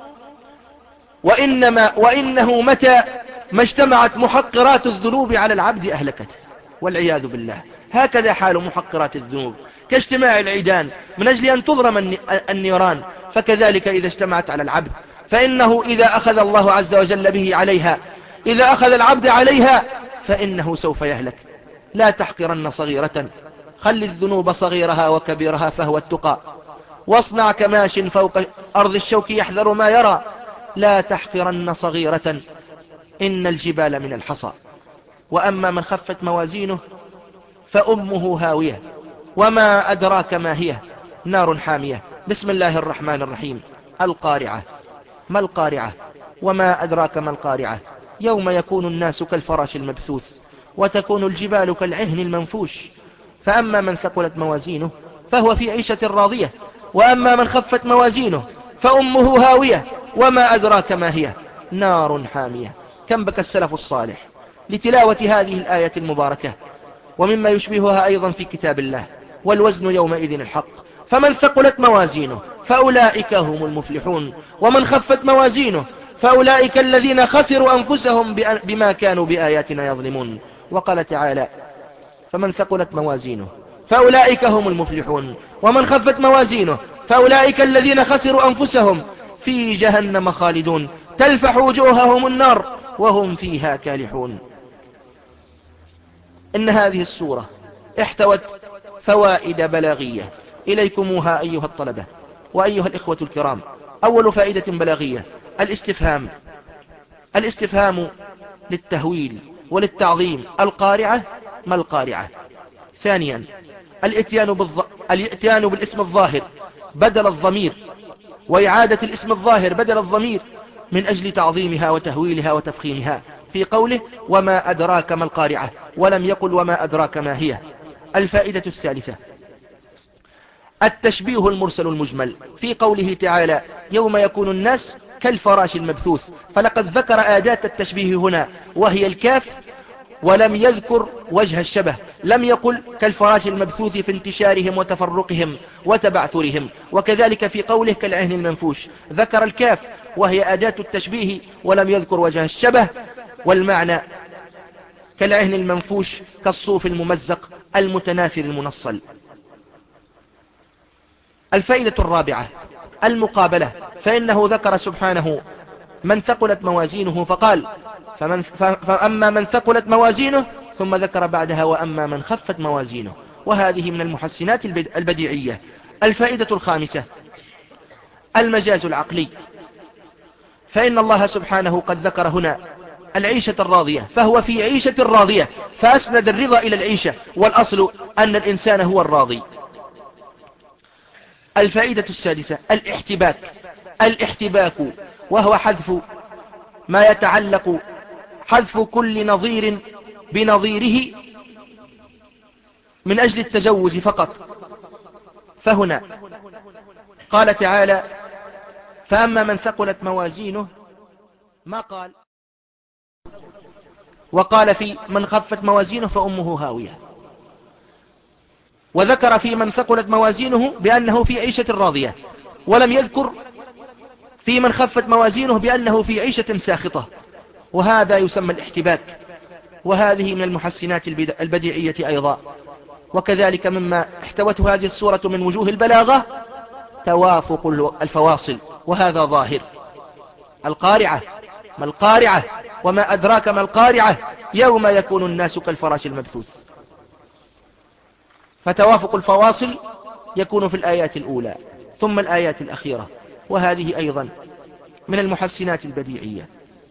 وإنما وإنه متى ما اجتمعت محقرات الذنوب على العبد أهلكته، والعياذ بالله. هكذا حال محقرات الذنوب، كاجتماع العيدان من أجل أن تضرم النيران، فكذلك إذا اجتمعت على العبد فإنه إذا أخذ الله عز وجل به عليها، إذا أخذ العبد عليها فإنه سوف يهلك. لا تحقرن صغيرة، خل الذنوب صغيرها وكبيرها فهو التقى، واصنع كماش فوق أرض الشوك يحذر ما يرى. لا تحقرن صغيرة، إن الجبال من الحصى. وأما من خفت موازينه فأمه هاوية، وما أدراك ما هي نار حامية. بسم الله الرحمن الرحيم. القارعة. ما القارعة؟ وما أدراك ما القارعة؟ يوم يكون الناس كالفراش المبثوث وتكون الجبال كالعهن المنفوش. فأما من ثقلت موازينه فهو في عيشة راضية، وأما من خفت موازينه فأمه هاوية، وما أدراك ما هي نار حامية. كم بكى السلف الصالح لتلاوة هذه الآية المباركة، ومما يشبهها أيضا في كتاب الله: والوزن يومئذ الحق، فمن ثقلت موازينه فأولئك هم المفلحون، ومن خفت موازينه فأولئك الذين خسروا أنفسهم بما كانوا بآياتنا يظلمون. وقال تعالى: فمن ثقلت موازينه فأولئك هم المفلحون، ومن خفت موازينه فأولئك الذين خسروا أنفسهم في جهنم خالدون تلفح وجوههم النار وهم فيها كالحون. إن هذه السورة احتوت فوائد بلاغية إليكموها أيها الطلبة وأيها الإخوة الكرام. أول فائدة بلاغية: الاستفهام. الاستفهام للتهويل وللتعظيم. القارعة، ما القارعة؟ ثانيا: الاتيان, بالض... الاتيان بالاسم الظاهر بدل الضمير، وإعادة الاسم الظاهر بدل الضمير من أجل تعظيمها وتهويلها وتفخيمها، في قوله: وما أدراك ما القارعة، ولم يقل وما أدراك ما هي. الفائدة الثالثة: التشبيه المرسل المجمل، في قوله تعالى: يوم يكون الناس كالفراش المبثوث، فلقد ذكر أداة التشبيه هنا وهي الكاف، ولم يذكر وجه الشبه. لم يقل كالفراش المبثوث في انتشارهم وتفرقهم وتبعثرهم. وكذلك في قوله كالعهن المنفوش ذكر الكاف وهي أداة التشبيه ولم يذكر وجه الشبه، والمعنى كالعهن المنفوش كالصوف الممزق المتناثر المنصل. الفائدة الرابعة: المقابلة، فإنه ذكر سبحانه من ثقلت موازينه فقال: فمن فأما من ثقلت موازينه، ثم ذكر بعدها وأما من خفت موازينه، وهذه من المحسنات البديعية. الفائدة الخامسة: المجاز العقلي، فإن الله سبحانه قد ذكر هنا العيشة الراضية، فهو في عيشة راضية، فأسند الرضا إلى العيشة، والأصل أن الإنسان هو الراضي. الفائدة السادسة: الاحتباك. الاحتباك وهو حذف ما يتعلق حذف كل نظير بنظيره من أجل التجوز فقط. فهنا قال تعالى: فأما من ثقلت موازينه، ما قال، وقال في من خفت موازينه فأمه هاوية. وذكر في من ثقلت موازينه بأنه في عيشة راضية، ولم يذكر في من خفت موازينه بأنه في عيشة ساخطة، وهذا يسمى الاحتباك، وهذه من المحسنات البديعية أيضا. وكذلك مما احتوته هذه السورة من وجوه البلاغة توافق الفواصل، وهذا ظاهر. القارعة، ما القارعة وما أدراك ما القارعة، يوم يكون الناس كالفراش المبثوث. فتوافق الفواصل يكون في الآيات الأولى ثم الآيات الأخيرة، وهذه أيضا من المحسنات البديعية.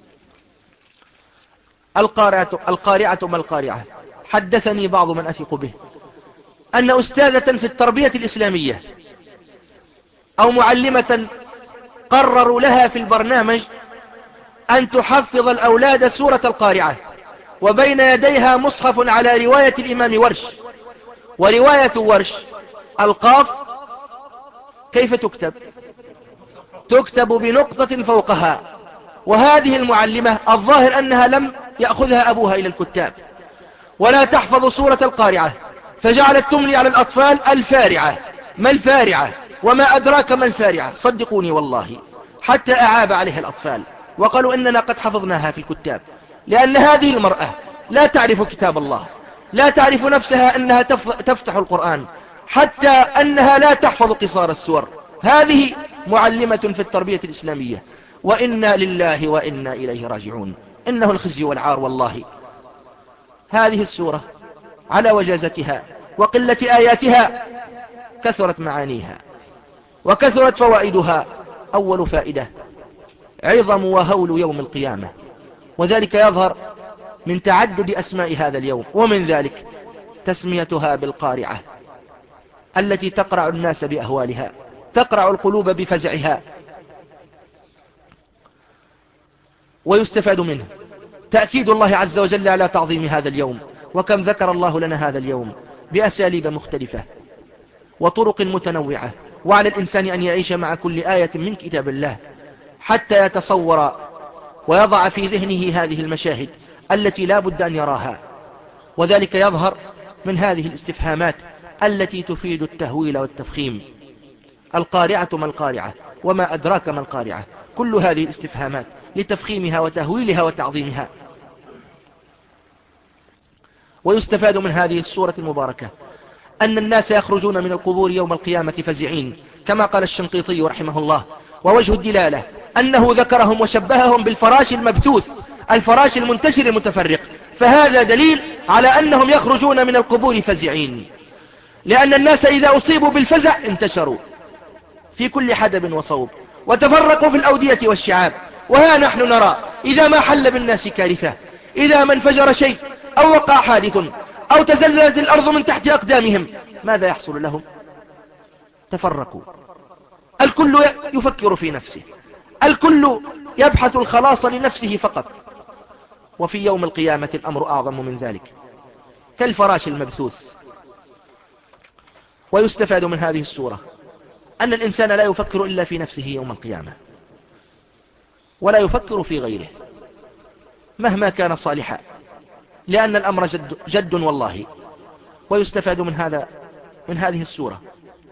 القارعة, القارعة ما القارعة. حدثني بعض من أثق به أن أستاذة في التربية الإسلامية أو معلمة قرروا لها في البرنامج أن تحفظ الأولاد سورة القارعة، وبين يديها مصحف على رواية الإمام ورش. ورواية ورش القاف كيف تكتب؟ تكتب بنقطة فوقها. وهذه المعلمة الظاهر أنها لم يأخذها أبوها إلى الكتاب، ولا تحفظ سورة القارعة، فجعلت تملي على الأطفال الفارعة. ما الفارعة وما أدراك ما الفارعة؟ صدقوني والله حتى أعاب عليها الأطفال وقالوا إننا قد حفظناها في الكتاب، لأن هذه المرأة لا تعرف كتاب الله، لا تعرف نفسها أنها تفتح القرآن، حتى أنها لا تحفظ قصار السور. هذه معلمة في التربية الإسلامية، وإنا لله وإنا إليه راجعون. إنه الخزي والعار والله. هذه السورة على وجازتها وقلة آياتها كثرت معانيها وكثرت فوائدها. أول فائدة عظم وهول يوم القيامة، وذلك يظهر من تعدد أسماء هذا اليوم، ومن ذلك تسميتها بالقارعة التي تقرع الناس بأهوالها، تقرع القلوب بفزعها. ويستفاد منه تأكيد الله عز وجل على تعظيم هذا اليوم، وكم ذكر الله لنا هذا اليوم بأساليب مختلفة وطرق متنوعة، وعلى الإنسان أن يعيش مع كل آية من كتاب الله حتى يتصور ويضع في ذهنه هذه المشاهد التي لا بد أن يراها. وذلك يظهر من هذه الاستفهامات التي تفيد التهويل والتفخيم. القارعة ما القارعة وما أدراك ما القارعة، كل هذه الاستفهامات لتفخيمها وتهويلها وتعظيمها. ويستفاد من هذه السورة المباركة أن الناس يخرجون من القبور يوم القيامة فزعين، كما قال الشنقيطي رحمه الله. ووجه الدلالة أنه ذكرهم وشبههم بالفراش المبثوث، الفراش المنتشر المتفرق، فهذا دليل على أنهم يخرجون من القبور فزعين، لأن الناس إذا أصيبوا بالفزع انتشروا في كل حدب وصوب وتفرقوا في الأودية والشعاب. وها نحن نرى إذا ما حل بالناس كارثة، إذا ما انفجر شيء أو وقع حادث أو تزلزلت الأرض من تحت أقدامهم، ماذا يحصل لهم؟ تفرقوا، الكل يفكر في نفسه، الكل يبحث الخلاص لنفسه فقط. وفي يوم القيامة الأمر أعظم من ذلك، كالفراش المبثوث. ويستفاد من هذه السورة أن الإنسان لا يفكر إلا في نفسه يوم القيامة، ولا يفكر في غيره مهما كان صالحا، لأن الأمر جد, جد والله. ويستفاد من هذا من هذه السورة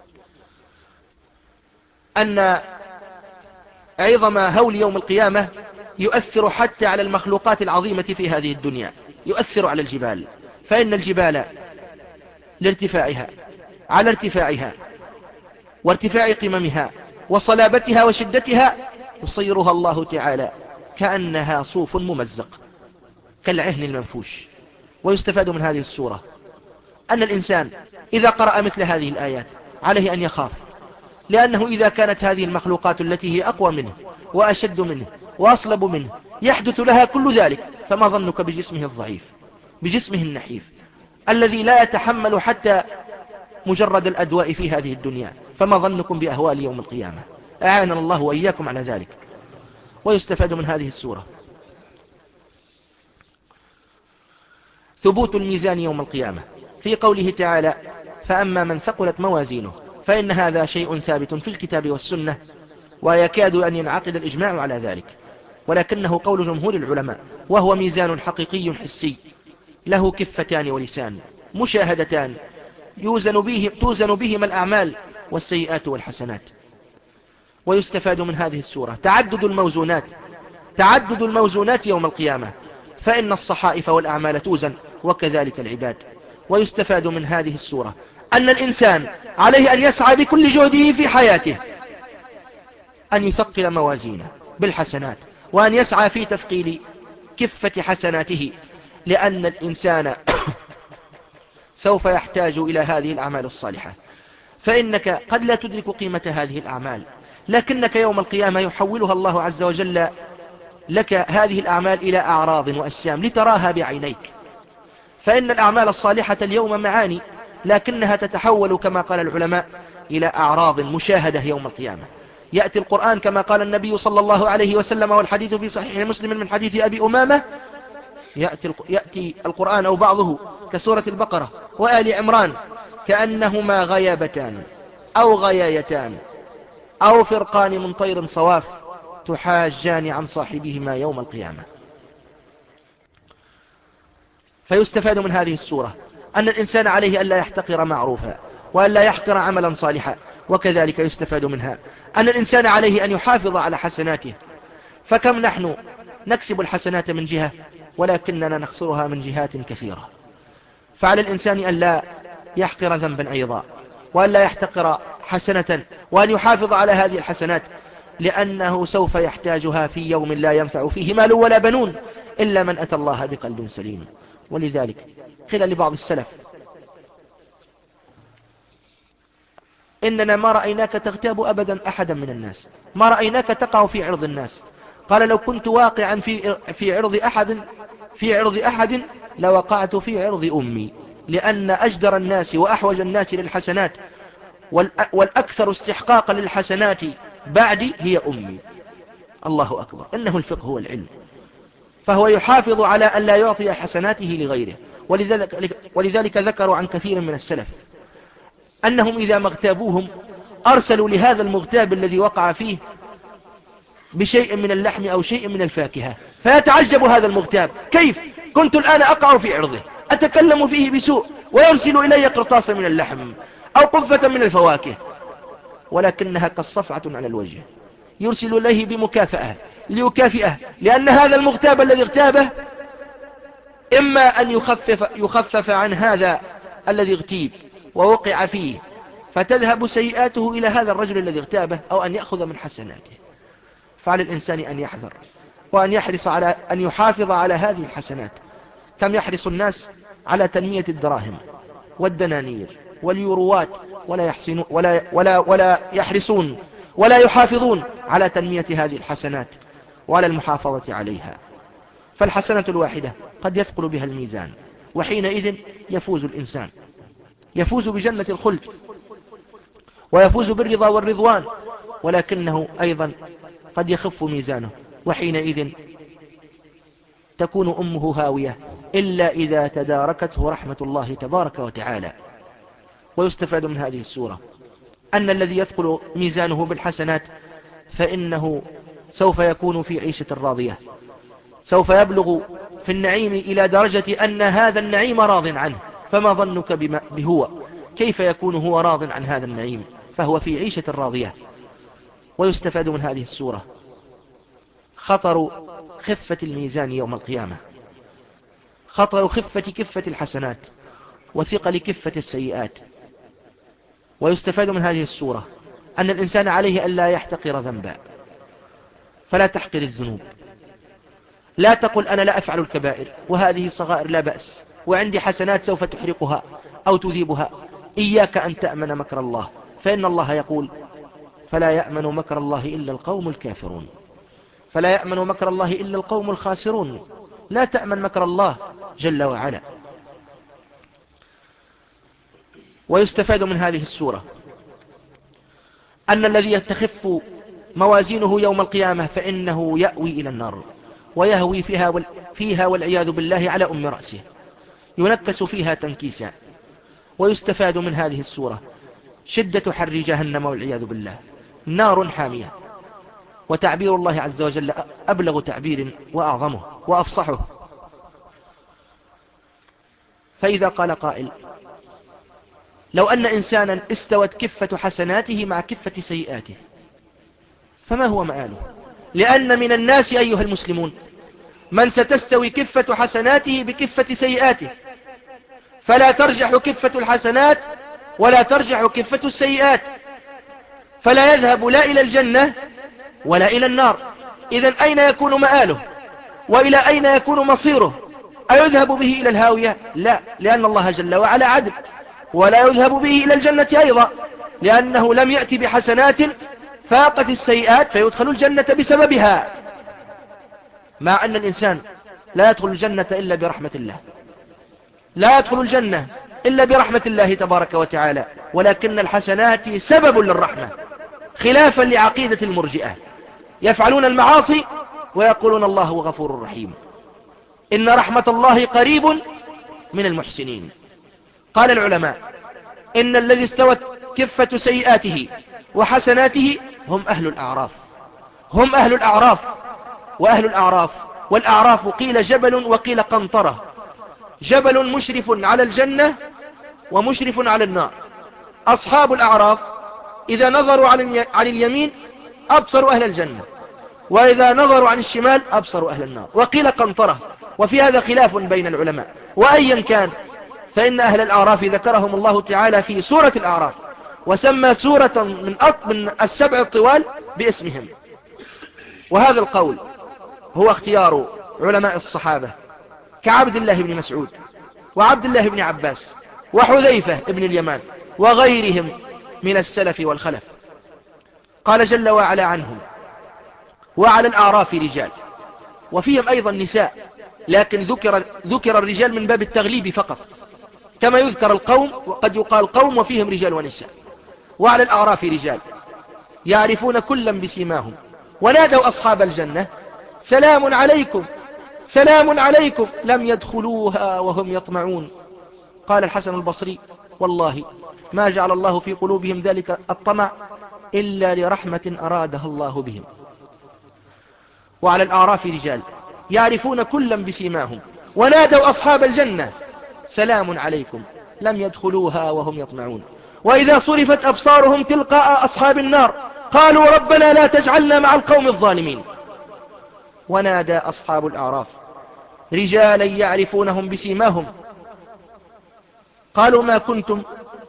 أن عظم هول يوم القيامة يؤثر حتى على المخلوقات العظيمة في هذه الدنيا، يؤثر على الجبال، فإن الجبال لارتفاعها على ارتفاعها وارتفاع قممها وصلابتها وشدتها يصيرها الله تعالى كأنها صوف ممزق كالعهن المنفوش. ويستفاد من هذه السورة أن الإنسان إذا قرأ مثل هذه الآيات عليه أن يخاف، لأنه إذا كانت هذه المخلوقات التي هي أقوى منه وأشد منه وأصلب منه يحدث لها كل ذلك، فما ظنك بجسمه الضعيف، بجسمه النحيف الذي لا يتحمل حتى مجرد الأدواء في هذه الدنيا، فما ظنكم بأهوال يوم القيامة. أعاننا الله وإياكم على ذلك. ويستفاد من هذه السورة ثبوت الميزان يوم القيامة في قوله تعالى: فأما من ثقلت موازينه، فإن هذا شيء ثابت في الكتاب والسنة، ويكاد أن ينعقد الإجماع على ذلك، ولكنه قول جمهور العلماء، وهو ميزان حقيقي حسي له كفتان ولسان مشاهدتان يوزن به توزن بهما الأعمال والسيئات والحسنات. ويستفاد من هذه السورة تعدد الموزونات تعدد الموزونات يوم القيامة، فإن الصحائف والأعمال توزن وكذلك العباد. ويستفاد من هذه السورة أن الإنسان عليه أن يسعى بكل جهده في حياته أن يثقل موازينه بالحسنات، وأن يسعى في تثقيل كفة حسناته، لأن الإنسان سوف يحتاج إلى هذه الأعمال الصالحة. فإنك قد لا تدرك قيمة هذه الأعمال، لكنك يوم القيامة يحولها الله عز وجل لك هذه الأعمال إلى أعراض وأجسام لتراها بعينيك. فإن الأعمال الصالحة اليوم معاني، لكنها تتحول كما قال العلماء إلى أعراض مشاهدة يوم القيامة. يأتي القرآن كما قال النبي صلى الله عليه وسلم، والحديث في صحيح مسلم من حديث أبي أمامة، يأتي, يأتي القرآن أو بعضه كسورة البقرة وآل عمران كأنهما غيابتان أو غيايتان أو فرقان من طير صواف تحاجان عن صاحبهما يوم القيامة. فيستفاد من هذه السورة أن الإنسان عليه ألا يحتقر معروفا وألا يحقر عملا صالحا. وكذلك يستفاد منها أن الإنسان عليه أن يحافظ على حسناته، فكم نحن نكسب الحسنات من جهة ولكننا نخسرها من جهات كثيرة. فعلى الإنسان أن لا يحقر ذنبا أيضا، وأن لا يحتقر حسنة، وأن يحافظ على هذه الحسنات، لأنه سوف يحتاجها في يوم لا ينفع فيه مال ولا بنون إلا من أتى الله بقلب سليم. ولذلك قيل لبعض السلف: إننا ما رأيناك تغتاب أبدا أحدا من الناس، ما رأيناك تقع في عرض الناس. قال: لو كنت واقعا في في عرض أحد في عرض أحد لوقعت في عرض أمي، لأن أجدر الناس وأحوج الناس للحسنات والأكثر استحقاقا للحسنات بعدي هي أمي. الله أكبر، إنه الفقه والعلم. فهو يحافظ على أن لا يعطي حسناته لغيره. ولذلك, ولذلك ذكروا عن كثير من السلف أنهم إذا ما اغتابوهم أرسلوا لهذا المغتاب الذي وقع فيه بشيء من اللحم أو شيء من الفاكهة، فيتعجب هذا المغتاب: كيف كنت الآن أقع في عرضه أتكلم فيه بسوء ويرسل إلي قرطاسا من اللحم أو قفة من الفواكه، ولكنها كالصفعة على الوجه. يرسل إليه بمكافأة ليكافئه، لأن هذا المغتاب الذي اغتابه إما أن يخفف, يخفف عن هذا الذي اغتيب ووقع فيه فتذهب سيئاته إلى هذا الرجل الذي اغتابه، أو أن يأخذ من حسناته. فعلى الإنسان أن يحذر وأن يحرص على أن يحافظ على هذه الحسنات. كم يحرص الناس على تنمية الدراهم والدنانير واليوروات، ولا, يحسنون ولا, ولا, ولا يحرصون ولا يحافظون على تنمية هذه الحسنات وعلى المحافظة عليها. فالحسنة الواحدة قد يثقل بها الميزان، وحينئذ يفوز الإنسان، يفوز بجنة الخلد ويفوز بالرضا والرضوان، ولكنه أيضا قد يخف ميزانه، وحينئذ تكون أمه هاوية إلا إذا تداركته رحمة الله تبارك وتعالى. ويستفاد من هذه السورة أن الذي يثقل ميزانه بالحسنات فإنه سوف يكون في عيشة راضية، سوف يبلغ في النعيم إلى درجة أن هذا النعيم راض عنه. فما ظنك بهو؟ كيف يكون هو راض عن هذا النعيم؟ فهو في عيشة راضية. ويستفاد من هذه السورة خطر خفة الميزان يوم القيامة، خطر خفة كفة الحسنات وثقل كفة السيئات. ويستفاد من هذه السورة أن الإنسان عليه أن لا يحتقر ذنبا، فلا تحقر الذنوب. لا تقل أنا لا أفعل الكبائر وهذه صغائر لا بأس، وعندي حسنات سوف تحرقها أو تذيبها. إياك أن تأمن مكر الله، فإن الله يقول: فلا يأمن مكر الله إلا القوم الكافرون، فلا يأمن مكر الله إلا القوم الخاسرون. لا تأمن مكر الله جل وعلا. ويستفاد من هذه السورة أن الذي يتخف موازينه يوم القيامة فإنه يأوي إلى النار ويهوي فيها, وال... فيها والعياذ بالله على أم رأسه، ينكس فيها تنكيسا. ويستفاد من هذه السورة شدة حر جهنم والعياذ بالله، نار حامية. وتعبير الله عز وجل أبلغ تعبير وأعظمه وأفصحه. فإذا قال قائل: لو أن إنسانا استوت كفة حسناته مع كفة سيئاته فما هو مآله؟ لأن من الناس أيها المسلمون من ستستوي كفة حسناته بكفة سيئاته، فلا ترجح كفة الحسنات ولا ترجح كفة السيئات، فلا يذهب لا إلى الجنة ولا إلى النار. إذن أين يكون مآله وإلى أين يكون مصيره؟ أيذهب به إلى الهاوية؟ لا، لأن الله جل وعلا عدل. ولا يذهب به إلى الجنة أيضا، لأنه لم يأتي بحسنات فاقت السيئات فيدخل الجنة بسببها، مع أن الإنسان لا يدخل الجنة إلا برحمة الله، لا يدخل الجنة إلا برحمة الله تبارك وتعالى، ولكن الحسنات سبب للرحمة، خلافا لعقيدة المرجئة، يفعلون المعاصي ويقولون الله غفور رحيم. إن رحمة الله قريب من المحسنين. قال العلماء إن الذي استوت كفة سيئاته وحسناته هم أهل الأعراف، هم أهل الأعراف. وأهل الأعراف، والأعراف قيل جبل وقيل قنطرة، جبل مشرف على الجنة ومشرف على النار. أصحاب الأعراف إذا نظروا عن اليمين أبصروا أهل الجنة، وإذا نظروا عن الشمال أبصروا أهل النار. وقيل قنطرة، وفي هذا خلاف بين العلماء. وأيا كان فإن أهل الأعراف ذكرهم الله تعالى في سورة الأعراف، وسمى سورة من, من السبع الطوال باسمهم. وهذا القول هو اختيار علماء الصحابة كعبد الله بن مسعود وعبد الله بن عباس وحذيفة بن اليمان وغيرهم من السلف والخلف. قال جل وعلا عنهم: وعلى الأعراف رجال، وفيهم أيضا نساء، لكن ذكر, ذكر الرجال من باب التغليب فقط، كما يذكر القوم وقد يقال قوم وفيهم رجال ونساء. وعلى الأعراف رجال يعرفون كلا بسيماهم ونادوا أصحاب الجنة: سلام عليكم سلام عليكم لم يدخلوها وهم يطمعون. قال الحسن البصري: والله ما جعل الله في قلوبهم ذلك الطمع إلا لرحمة أرادها الله بهم. وعلى الأعراف رجال يعرفون كلا بسيماهم ونادوا أصحاب الجنة: سلام عليكم لم يدخلوها وهم يطمعون. وإذا صرفت أبصارهم تلقاء أصحاب النار قالوا: ربنا لا تجعلنا مع القوم الظالمين. ونادى أصحاب الأعراف رجالا يعرفونهم بسيماهم قالوا: ما كنتم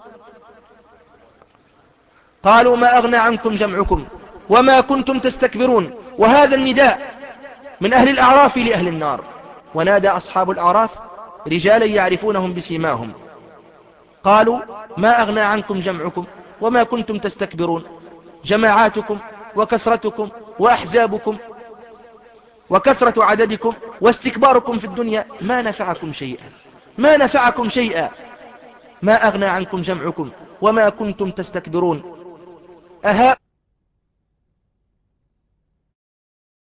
قالوا ما أغنى عنكم جمعكم وما كنتم تستكبرون. وهذا النداء من أهل الأعراف لأهل النار. ونادى أصحاب الأعراف رجالا يعرفونهم بسيماهم قالوا: ما أغنى عنكم جمعكم وما كنتم تستكبرون. جماعاتكم وكثرتكم وأحزابكم وكثرة عددكم واستكباركم في الدنيا ما نفعكم شيئا، ما نفعكم شيئا. ما أغنى عنكم جمعكم وما كنتم تستكبرون. أها